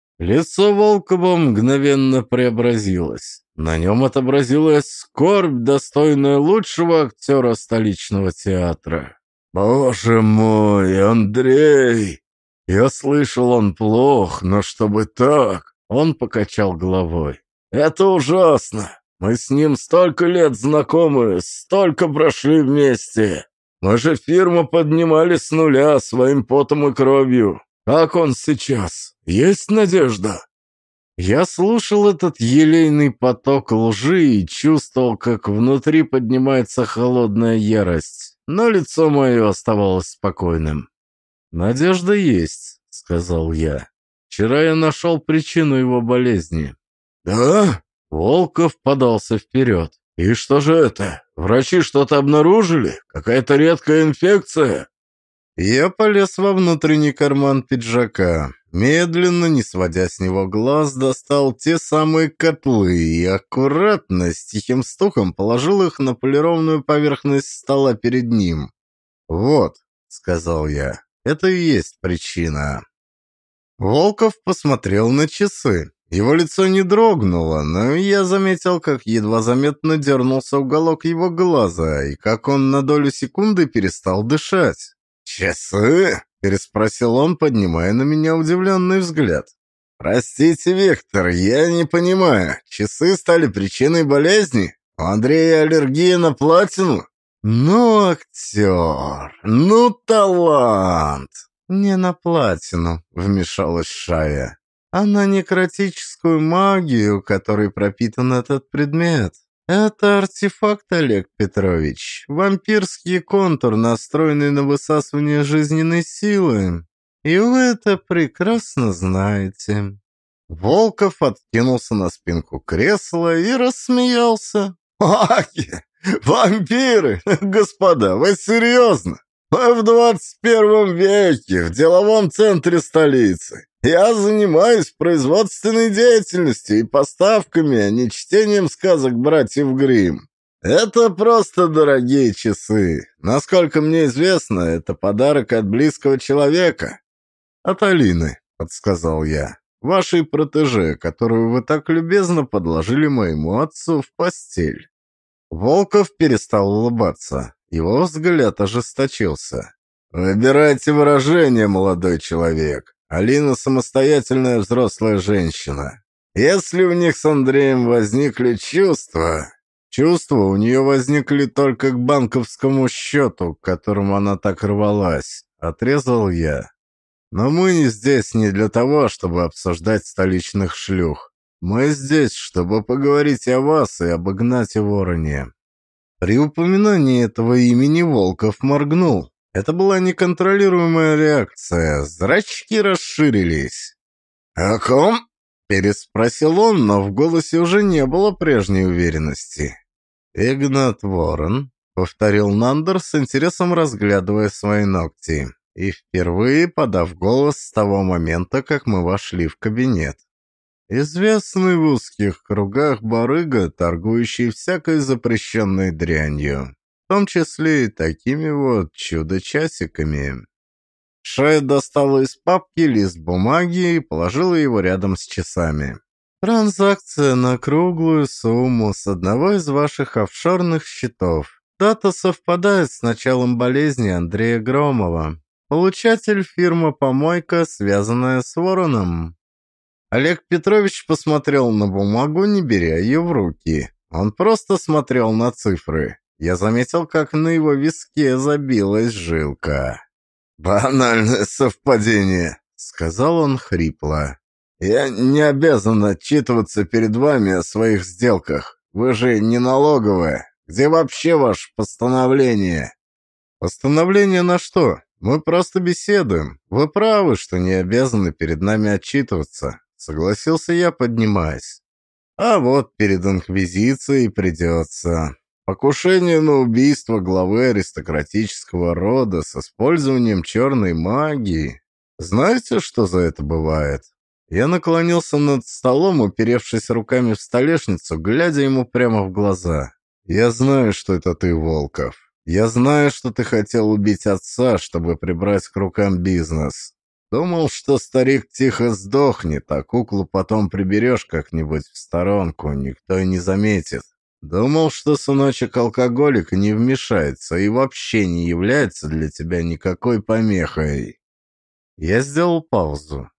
Лицо Волкова мгновенно преобразилось. На нем отобразилась скорбь, достойная лучшего актера столичного театра. «Боже мой, Андрей! Я слышал, он плох, но чтобы так...» Он покачал головой. «Это ужасно! Мы с ним столько лет знакомы, столько прошли вместе. Мы же фирму поднимали с нуля своим потом и кровью. Как он сейчас? Есть надежда?» Я слушал этот елейный поток лжи и чувствовал, как внутри поднимается холодная ярость, но лицо мое оставалось спокойным. «Надежда есть», — сказал я. «Вчера я нашел причину его болезни». «Да?» Волков подался вперед. «И что же это? Врачи что-то обнаружили? Какая-то редкая инфекция?» Я полез во внутренний карман пиджака. Медленно, не сводя с него глаз, достал те самые котлы и аккуратно, с тихим стуком положил их на полированную поверхность стола перед ним. «Вот», — сказал я, — «это и есть причина». Волков посмотрел на часы. Его лицо не дрогнуло, но я заметил, как едва заметно дернулся уголок его глаза и как он на долю секунды перестал дышать. «Часы?» — переспросил он, поднимая на меня удивленный взгляд. «Простите, Виктор, я не понимаю. Часы стали причиной болезни? У Андрея аллергия на платину? Ну, актер, ну, талант!» «Не на платину», — вмешалась Шая, «а на некротическую магию, которой пропитан этот предмет. Это артефакт, Олег Петрович, вампирский контур, настроенный на высасывание жизненной силы. И вы это прекрасно знаете». Волков откинулся на спинку кресла и рассмеялся. «Аки, вампиры! Господа, вы серьезно? Мы в двадцать первом веке, в деловом центре столицы. Я занимаюсь производственной деятельностью и поставками, а не чтением сказок братьев Гримм. Это просто дорогие часы. Насколько мне известно, это подарок от близкого человека. От Алины, подсказал я, вашей протеже, которую вы так любезно подложили моему отцу в постель. Волков перестал улыбаться. Его взгляд ожесточился. «Выбирайте выражение, молодой человек. Алина самостоятельная взрослая женщина. Если у них с Андреем возникли чувства...» Чувства у нее возникли только к банковскому счету, к которому она так рвалась. Отрезал я. Но мы здесь не для того, чтобы обсуждать столичных шлюх. Мы здесь, чтобы поговорить о вас и обогнать Вороне. При упоминании этого имени Волков моргнул. Это была неконтролируемая реакция. Зрачки расширились. «О ком?» — переспросил он, но в голосе уже не было прежней уверенности. «Игнат Ворон», — повторил Нандер с интересом, разглядывая свои ногти. И впервые подав голос с того момента, как мы вошли в кабинет. Известный в узких кругах барыга, торгующий всякой запрещенной дрянью, в том числе и такими вот чудо-часиками. Шая достала из папки лист бумаги и положила его рядом с часами. «Транзакция на круглую сумму с одного из ваших офшорных счетов. Дата совпадает с началом болезни Андрея Громова. Получатель фирма «Помойка», связанная с Вороном». Олег Петрович посмотрел на бумагу, не беря ее в руки. Он просто смотрел на цифры. Я заметил, как на его виске забилась жилка. «Банальное совпадение», — сказал он хрипло. «Я не обязан отчитываться перед вами о своих сделках. Вы же не налоговая. Где вообще ваше постановление?» «Постановление на что? Мы просто беседуем. Вы правы, что не обязаны перед нами отчитываться», — согласился я, поднимаясь. «А вот перед Инквизицией придется. Покушение на убийство главы аристократического рода с использованием черной магии. Знаете, что за это бывает?» Я наклонился над столом, уперевшись руками в столешницу, глядя ему прямо в глаза. «Я знаю, что это ты, Волков. Я знаю, что ты хотел убить отца, чтобы прибрать к рукам бизнес. Думал, что старик тихо сдохнет, а куклу потом приберешь как-нибудь в сторонку, никто и не заметит. Думал, что сыночек-алкоголик не вмешается и вообще не является для тебя никакой помехой». Я сделал паузу.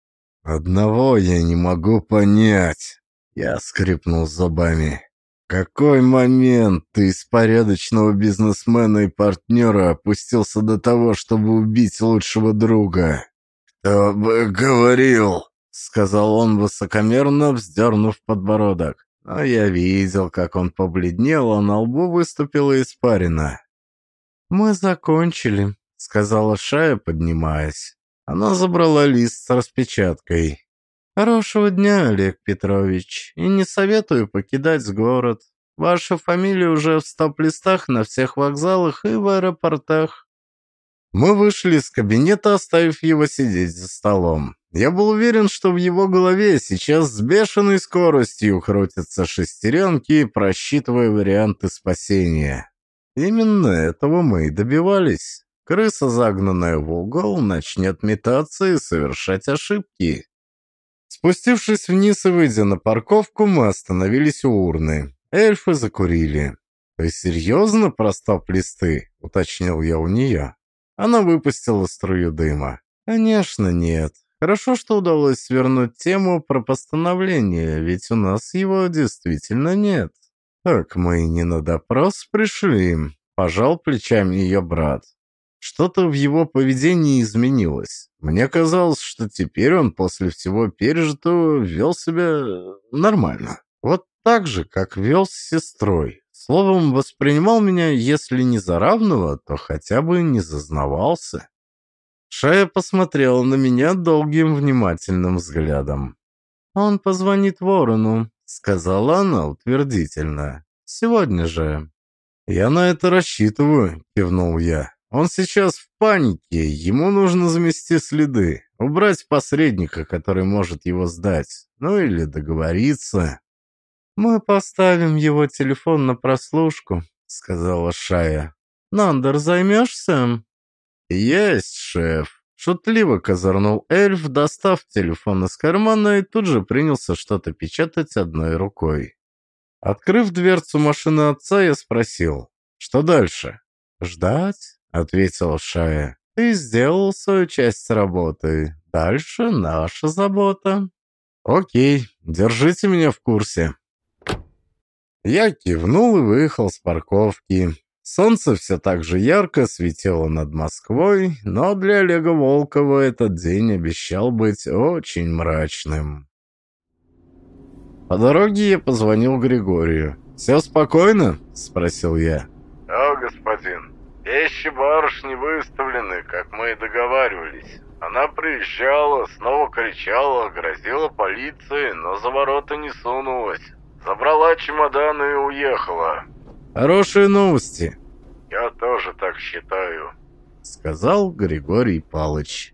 «Одного я не могу понять», — я скрипнул зубами. «Какой момент ты из порядочного бизнесмена и партнера опустился до того, чтобы убить лучшего друга?» «Кто бы говорил», — сказал он высокомерно, вздернув подбородок. Но я видел, как он побледнел, а на лбу выступила испарина. «Мы закончили», — сказала Шая, поднимаясь. Она забрала лист с распечаткой. «Хорошего дня, Олег Петрович, и не советую покидать город. Ваша фамилия уже в стоп-листах на всех вокзалах и в аэропортах». Мы вышли из кабинета, оставив его сидеть за столом. Я был уверен, что в его голове сейчас с бешеной скоростью крутятся шестеренки, просчитывая варианты спасения. Именно этого мы и добивались. Крыса, загнанная в угол, начнет метаться и совершать ошибки. Спустившись вниз и выйдя на парковку, мы остановились у урны. Эльфы закурили. «Ты серьезно про стоп-листы?» — уточнил я у нее. Она выпустила струю дыма. «Конечно нет. Хорошо, что удалось свернуть тему про постановление, ведь у нас его действительно нет». «Так мы и не на допрос пришли», — пожал плечами ее брат. Что-то в его поведении изменилось. Мне казалось, что теперь он после всего пережитого вел себя нормально. Вот так же, как вел с сестрой. Словом, воспринимал меня, если не за равного, то хотя бы не зазнавался. Шая посмотрела на меня долгим внимательным взглядом. «Он позвонит Ворону», — сказала она утвердительно. «Сегодня же». «Я на это рассчитываю», — кивнул я. «Он сейчас в панике, ему нужно замести следы, убрать посредника, который может его сдать, ну или договориться». «Мы поставим его телефон на прослушку», — сказала Шая. «Нандер, займешься?» «Есть, шеф», — шутливо козырнул эльф, достав телефон из кармана и тут же принялся что-то печатать одной рукой. Открыв дверцу машины отца, я спросил, что дальше? «Ждать», — ответила Шая. «Ты сделал свою часть работы. Дальше наша забота». «Окей, держите меня в курсе». Я кивнул и выехал с парковки. Солнце все так же ярко светило над Москвой, но для Олега Волкова этот день обещал быть очень мрачным. По дороге я позвонил Григорию. «Все спокойно?» — спросил я. «Да, господин. Вещи барышни выставлены, как мы и договаривались. Она приезжала, снова кричала, грозила полиции, но за ворота не сунулась. Забрала чемоданы и уехала». «Хорошие новости». «Я тоже так считаю». — сказал Григорий Палыч.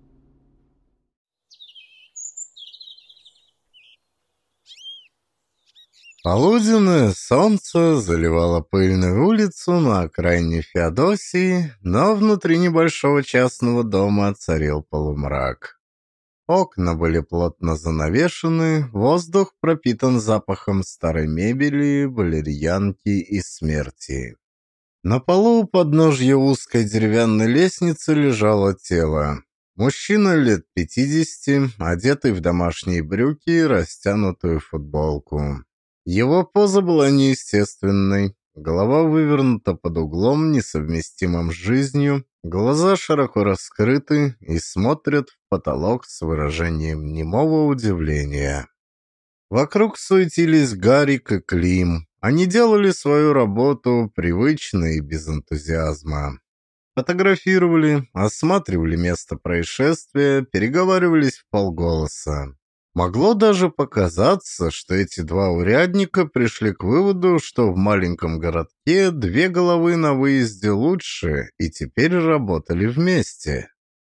Полуденное солнце заливало пыльную улицу на окраине Феодосии, но внутри небольшого частного дома царил полумрак. Окна были плотно занавешены, воздух пропитан запахом старой мебели, валерьянки и смерти. На полу у подножья узкой деревянной лестницы лежало тело. Мужчина лет пятидесяти, одетый в домашние брюки и растянутую футболку. Его поза была неестественной, голова вывернута под углом, несовместимым с жизнью, глаза широко раскрыты и смотрят в потолок с выражением немого удивления. Вокруг суетились Гарик и Клим. Они делали свою работу привычно и без энтузиазма. Фотографировали, осматривали место происшествия, переговаривались вполголоса. Могло даже показаться, что эти два урядника пришли к выводу, что в маленьком городке две головы на выезде лучше, и теперь работали вместе.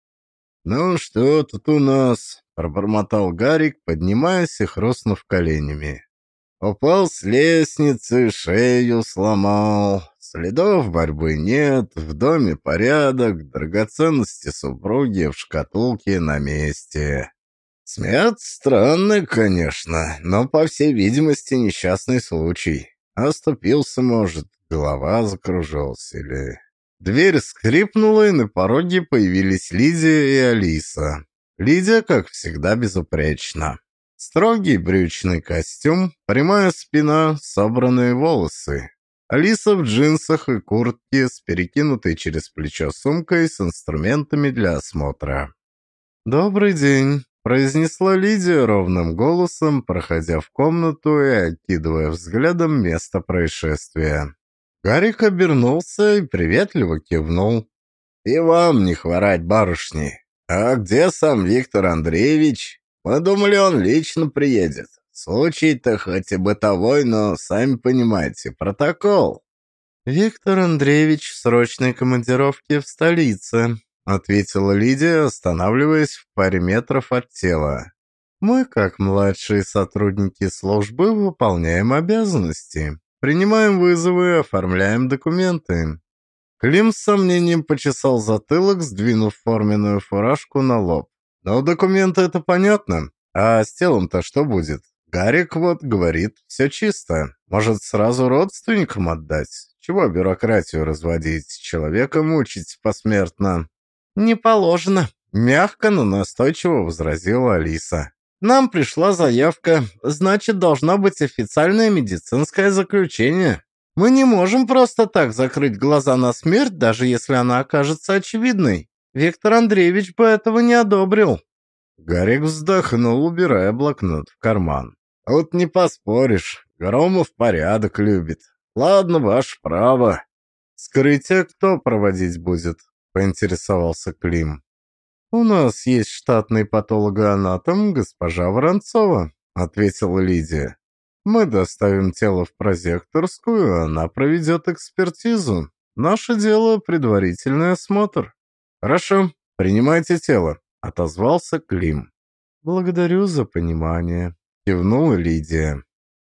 «Ну что тут у нас?» — пробормотал Гарик, поднимаясь и хрустнув коленями. «Упал с лестницы, шею сломал. Следов борьбы нет, в доме порядок, драгоценности супруги в шкатулке на месте». Смерть странная, конечно, но, по всей видимости, несчастный случай. Оступился, может, голова закружилась или... Дверь скрипнула, и на пороге появились Лидия и Алиса. Лидия, как всегда, безупречна. Строгий брючный костюм, прямая спина, собранные волосы. Алиса в джинсах и куртке с перекинутой через плечо сумкой с инструментами для осмотра. «Добрый день», — произнесла Лидия ровным голосом, проходя в комнату и окидывая взглядом место происшествия. Гарик обернулся и приветливо кивнул. «И вам не хворать, барышни. А где сам Виктор Андреевич? Мы думали, он лично приедет. Случай-то хоть и бытовой, но, сами понимаете, протокол». «Виктор Андреевич в срочной командировке в столице», — ответила Лидия, останавливаясь в паре метров от тела. «Мы, как младшие сотрудники службы, выполняем обязанности. Принимаем вызовы и оформляем документы». Клим с сомнением почесал затылок, сдвинув форменную фуражку на лоб. «Но документы — это понятно. А с телом-то что будет? Гарик вот говорит, все чисто. Может, сразу родственникам отдать? Чего бюрократию разводить? Человека мучить посмертно?» «Не положено», — мягко, но настойчиво возразила Алиса. «Нам пришла заявка, значит, должно быть официальное медицинское заключение. Мы не можем просто так закрыть глаза на смерть, даже если она окажется очевидной. Виктор Андреевич бы этого не одобрил». Гарик вздохнул, убирая блокнот в карман. «Вот не поспоришь, Громов порядок любит. Ладно, ваше право». «Скрытие кто проводить будет?» — поинтересовался Клим. «У нас есть штатный патологоанатом госпожа Воронцова», — ответила Лидия. «Мы доставим тело в прозекторскую, она проведет экспертизу. Наше дело — предварительный осмотр». «Хорошо, принимайте тело», — отозвался Клим. «Благодарю за понимание», — кивнула Лидия.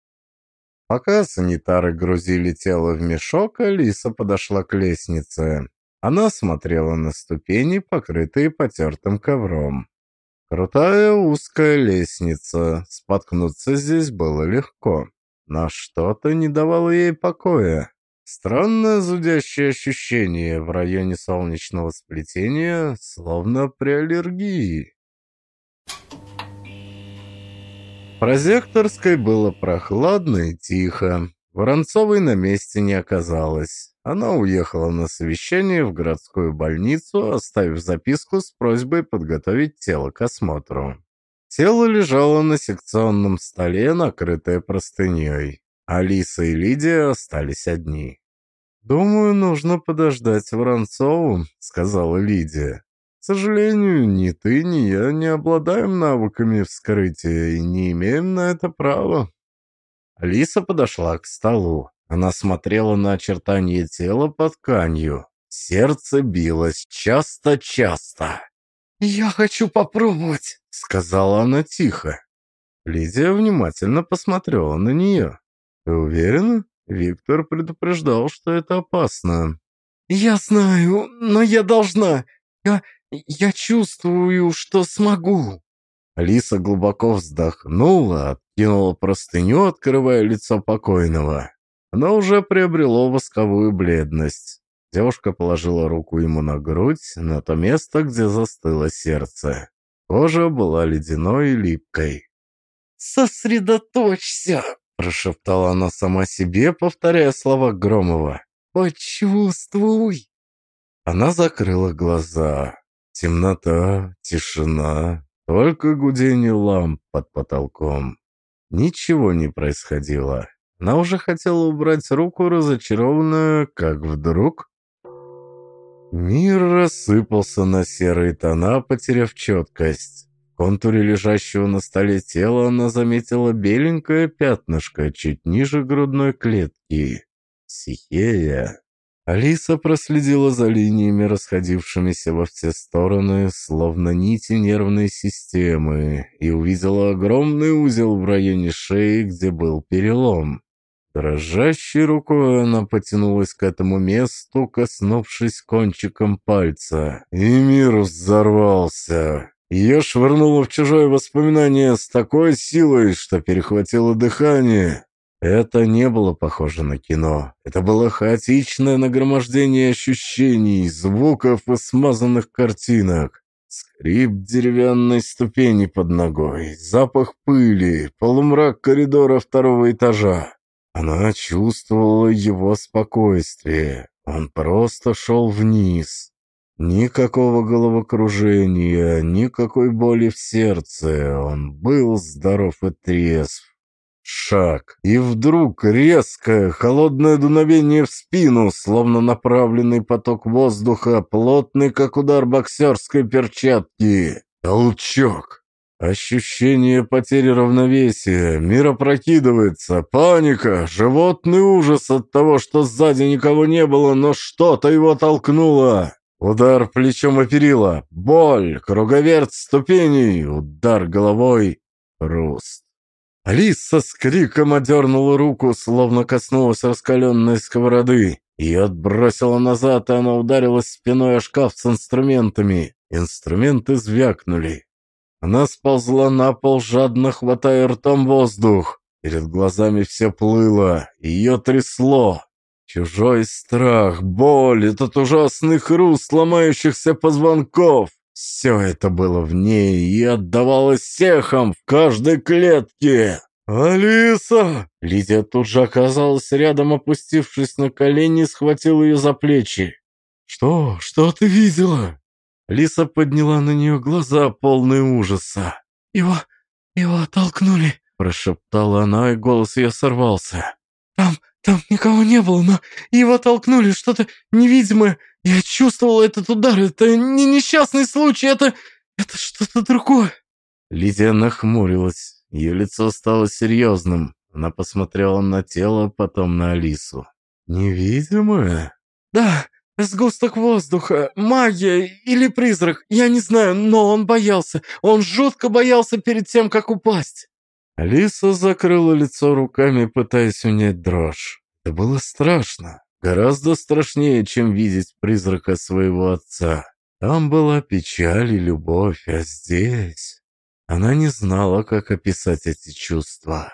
Пока санитары грузили тело в мешок, Алиса подошла к лестнице. Она смотрела на ступени, покрытые потертым ковром. Крутая узкая лестница. Споткнуться здесь было легко. Но что-то не давало ей покоя. Странное зудящее ощущение в районе солнечного сплетения, словно при аллергии. В прозекторской было прохладно и тихо. Воронцовой на месте не оказалось. Она уехала на совещание в городскую больницу, оставив записку с просьбой подготовить тело к осмотру. Тело лежало на секционном столе, накрытое простыней. Алиса и Лидия остались одни. «Думаю, нужно подождать Воронцову», — сказала Лидия. «К сожалению, ни ты, ни я не обладаем навыками вскрытия и не имеем на это права». Алиса подошла к столу. Она смотрела на очертания тела под тканью. Сердце билось часто-часто. «Я хочу попробовать», — сказала она тихо. Лидия внимательно посмотрела на нее. «Ты уверена?» Виктор предупреждал, что это опасно. «Я знаю, но я должна. Я, я чувствую, что смогу». Алиса глубоко вздохнула, откинула простыню, открывая лицо покойного. Оно уже приобрело восковую бледность. Девушка положила руку ему на грудь, на то место, где застыло сердце. Кожа была ледяной и липкой. «Сосредоточься!» – прошептала она сама себе, повторяя слова Громова. «Почувствуй!» Она закрыла глаза. Темнота, тишина, только гудение ламп под потолком. Ничего не происходило. Она уже хотела убрать руку, разочарованная, как вдруг... Мир рассыпался на серые тона, потеряв четкость. В контуре лежащего на столе тела она заметила беленькое пятнышко чуть ниже грудной клетки. Психея. Алиса проследила за линиями, расходившимися во все стороны, словно нити нервной системы, и увидела огромный узел в районе шеи, где был перелом. Дрожащей рукой она потянулась к этому месту, коснувшись кончиком пальца, и мир взорвался. Ее швырнуло в чужое воспоминание с такой силой, что перехватило дыхание. Это не было похоже на кино. Это было хаотичное нагромождение ощущений, звуков и смазанных картинок. Скрип деревянной ступени под ногой, запах пыли, полумрак коридора второго этажа. Она чувствовала его спокойствие. Он просто шел вниз. Никакого головокружения, никакой боли в сердце. Он был здоров и трезв. Шаг, и вдруг резкое, холодное дуновение в спину, словно направленный поток воздуха, плотный, как удар боксерской перчатки. Толчок. Ощущение потери равновесия, мир опрокидывается, паника, животный ужас от того, что сзади никого не было, но что-то его толкнуло. Удар плечом о перила, боль, круговерть ступеней, удар головой, хруст. Алиса с криком одернула руку, словно коснулась раскаленной сковороды. Ее отбросило назад, и она ударилась спиной о шкаф с инструментами. Инструменты звякнули. Она сползла на пол, жадно хватая ртом воздух. Перед глазами все плыло, ее трясло. Чужой страх, боль, этот ужасный хруст ломающихся позвонков. Все это было в ней и отдавалось эхом в каждой клетке. «Алиса!» Лидия тут же оказалась рядом, опустившись на колени, схватила ее за плечи. «Что? Что ты видела?» Лиса подняла на нее глаза, полные ужаса. «Его... его оттолкнули», — прошептала она, и голос ее сорвался. «Там... там никого не было, но его толкнули, что-то невидимое. Я чувствовал этот удар, это не несчастный случай, это... это что-то другое». Лидия нахмурилась, ее лицо стало серьезным. Она посмотрела на тело, потом на Алису. «Невидимое?» «Да, сгусток воздуха, магия или призрак, я не знаю, но он боялся, он жутко боялся перед тем, как упасть». Алиса закрыла лицо руками, пытаясь унять дрожь. Это было страшно. Гораздо страшнее, чем видеть призрака своего отца. Там была печаль и любовь, а здесь... Она не знала, как описать эти чувства.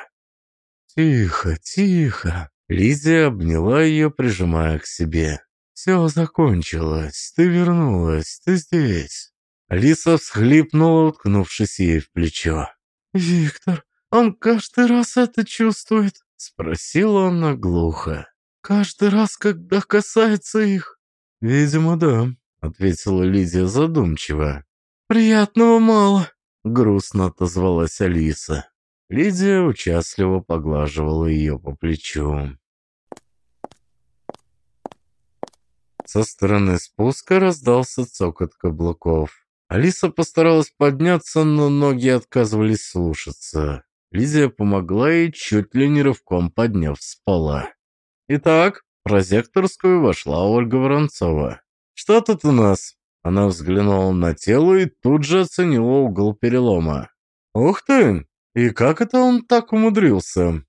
«Тихо, тихо!» Лидия обняла ее, прижимая к себе. «Все закончилось, ты вернулась, ты здесь». Алиса всхлипнула, уткнувшись ей в плечо. «Виктор, он каждый раз это чувствует?» Спросила она глухо. «Каждый раз, когда касается их?» «Видимо, да», — ответила Лидия задумчиво. «Приятного мало», — грустно отозвалась Алиса. Лидия участливо поглаживала ее по плечу. Со стороны спуска раздался цокот каблуков. Алиса постаралась подняться, но ноги отказывались слушаться. Лидия помогла ей, чуть ли не рывком подняв с пола. Итак, в прозекторскую вошла Ольга Воронцова. «Что тут у нас?» Она взглянула на тело и тут же оценила угол перелома. «Ух ты! И как это он так умудрился?»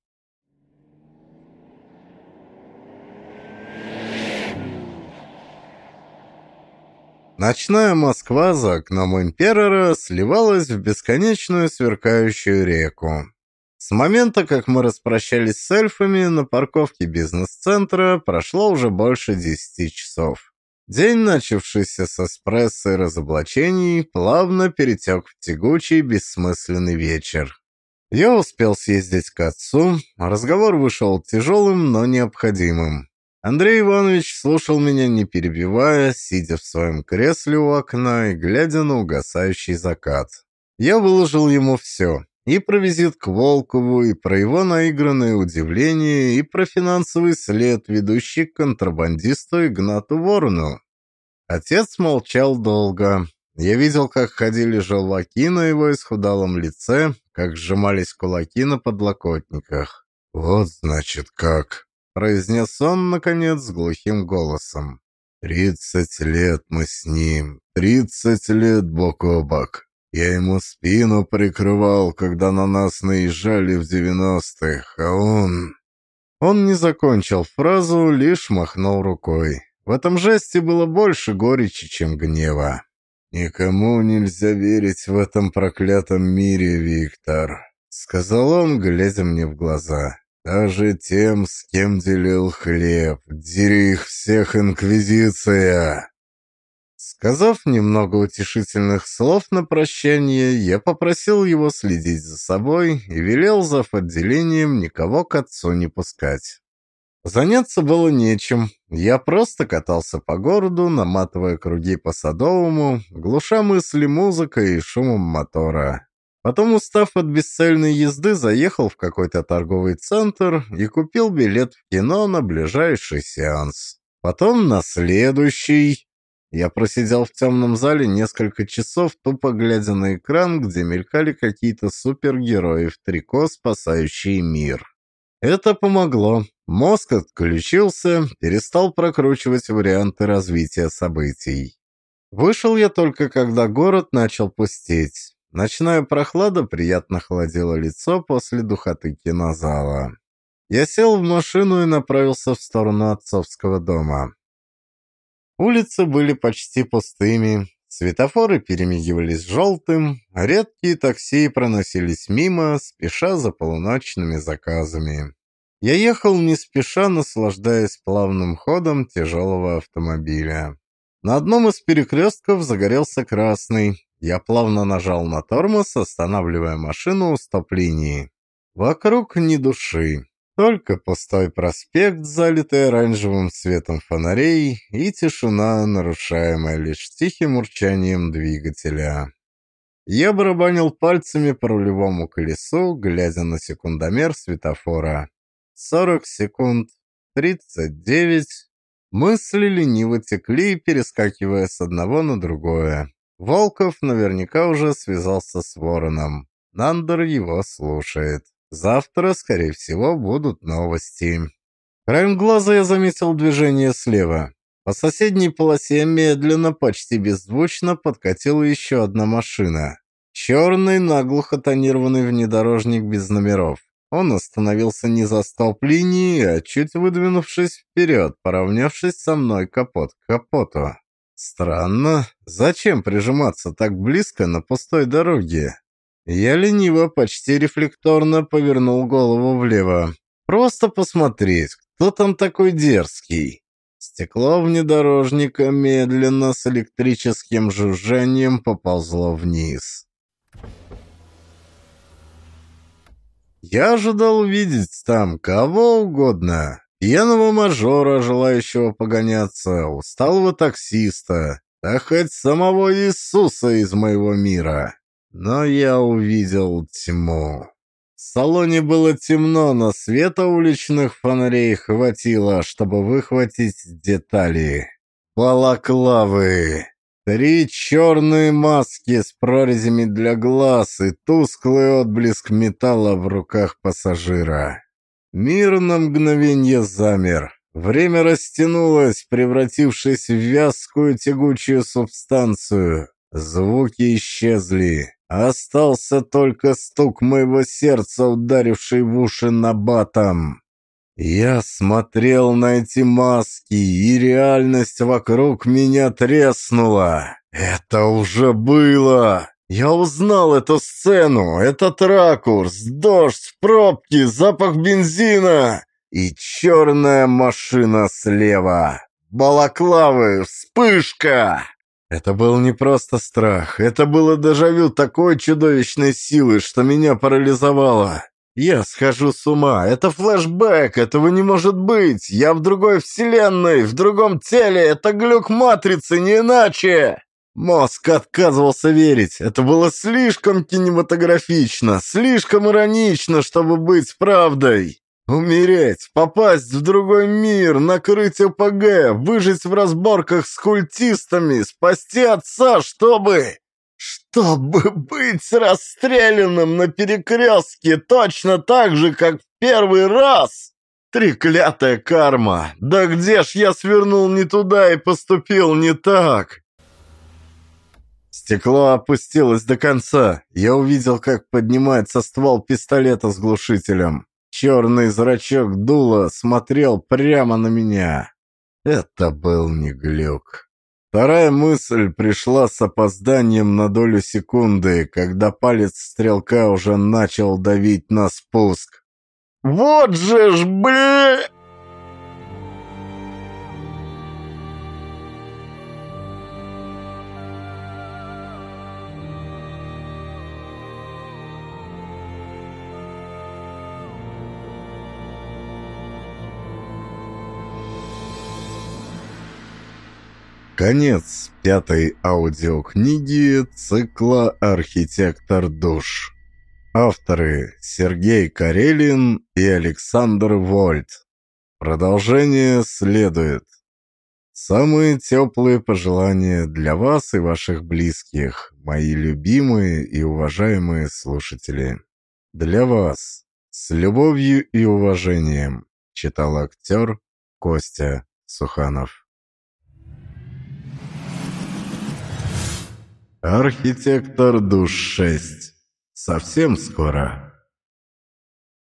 Ночная Москва за окном Императора сливалась в бесконечную сверкающую реку. С момента, как мы распрощались с эльфами, на парковке бизнес-центра прошло уже больше десяти часов. День, начавшийся с эспрессо и разоблачений, плавно перетек в тягучий, бессмысленный вечер. Я успел съездить к отцу, разговор вышел тяжелым, но необходимым. Андрей Иванович слушал меня, не перебивая, сидя в своем кресле у окна и глядя на угасающий закат. Я выложил ему все. И про визит к Волкову, и про его наигранное удивление, и про финансовый след, ведущий к контрабандисту Игнату Ворону. Отец молчал долго. Я видел, как ходили желваки на его исхудалом лице, как сжимались кулаки на подлокотниках. «Вот, значит, как!» — произнес он, наконец, с глухим голосом. «Тридцать лет мы с ним, тридцать лет бок о бок. Я ему спину прикрывал, когда на нас наезжали в девяностых, а он...» Он не закончил фразу, лишь махнул рукой. В этом жесте было больше горечи, чем гнева. «Никому нельзя верить в этом проклятом мире, Виктор», — сказал он, глядя мне в глаза. «Даже тем, с кем делил хлеб. Дери их всех, Инквизиция!» Сказав немного утешительных слов на прощание, я попросил его следить за собой и велел зав. Отделением никого к отцу не пускать. Заняться было нечем. Я просто катался по городу, наматывая круги по Садовому, глуша мысли музыкой и шумом мотора. Потом, устав от бесцельной езды, заехал в какой-то торговый центр и купил билет в кино на ближайший сеанс. Потом на следующий. Я просидел в темном зале несколько часов, тупо глядя на экран, где мелькали какие-то супергерои в трико, спасающие мир. Это помогло. Мозг отключился, перестал прокручивать варианты развития событий. Вышел я только, когда город начал пустеть. Ночная прохлада приятно холодила лицо после духоты кинозала. Я сел в машину и направился в сторону отцовского дома. Улицы были почти пустыми, светофоры перемигивались желтым, а редкие такси проносились мимо, спеша за полуночными заказами. Я ехал не спеша, наслаждаясь плавным ходом тяжелого автомобиля. На одном из перекрестков загорелся красный. Я плавно нажал на тормоз, останавливая машину у стоп-линии. Вокруг ни души. Только пустой проспект, залитый оранжевым светом фонарей, и тишина, нарушаемая лишь тихим урчанием двигателя. Я барабанил пальцами по рулевому колесу, глядя на секундомер светофора. сорок секунд, тридцать девять. Мысли лениво текли, перескакивая с одного на другое. Волков наверняка уже связался с Вороном. Нандер его слушает. Завтра, скорее всего, будут новости. Краем глаза я заметил движение слева. По соседней полосе медленно, почти беззвучно подкатила еще одна машина. Черный, наглухо тонированный внедорожник без номеров. Он остановился не за стоп-линией, а чуть выдвинувшись вперед, поравнявшись со мной капот к капоту. Странно, зачем прижиматься так близко на пустой дороге? Я лениво, почти рефлекторно повернул голову влево. Просто посмотреть, кто там такой дерзкий. Стекло внедорожника медленно с электрическим жужжанием поползло вниз. Я ожидал увидеть там кого угодно. Пьяного мажора, желающего погоняться, усталого таксиста, да хоть самого Иисуса из моего мира. Но я увидел тьму. В салоне было темно, но света уличных фонарей хватило, чтобы выхватить детали. Балаклавы. Три черные маски с прорезями для глаз и тусклый отблеск металла в руках пассажира. Мир на мгновенье замер. Время растянулось, превратившись в вязкую тягучую субстанцию. Звуки исчезли. Остался только стук моего сердца, ударивший в уши набатом. Я смотрел на эти маски, и реальность вокруг меня треснула. Это уже было. Я узнал эту сцену, этот ракурс, дождь, пробки, запах бензина и черная машина слева. Балаклавы, вспышка! Это был не просто страх, это было дежавю такой чудовищной силы, что меня парализовало. Я схожу с ума, это флешбэк, этого не может быть. Я в другой вселенной, в другом теле, это глюк матрицы, не иначе. Мозг отказывался верить, это было слишком кинематографично, слишком иронично, чтобы быть правдой. Умереть, попасть в другой мир, накрыть ОПГ, выжить в разборках с культистами, спасти отца, чтобы... Чтобы быть расстрелянным на перекрестке точно так же, как в первый раз. Треклятая карма. Да где ж я свернул не туда и поступил не так? Стекло опустилось до конца. Я увидел, как поднимается ствол пистолета с глушителем. Черный зрачок дула смотрел прямо на меня. Это был не глюк. Вторая мысль пришла с опозданием на долю секунды, когда палец стрелка уже начал давить на спуск. «Вот же ж, бля!» Конец пятой аудиокниги цикла «Архитектор душ». Авторы Сергей Карелин и Александр Вольт. Продолжение следует. Самые теплые пожелания для вас и ваших близких, мои любимые и уважаемые слушатели. Для вас, с любовью и уважением, читал актер Костя Суханов. Архитектор душ шесть. Совсем скоро.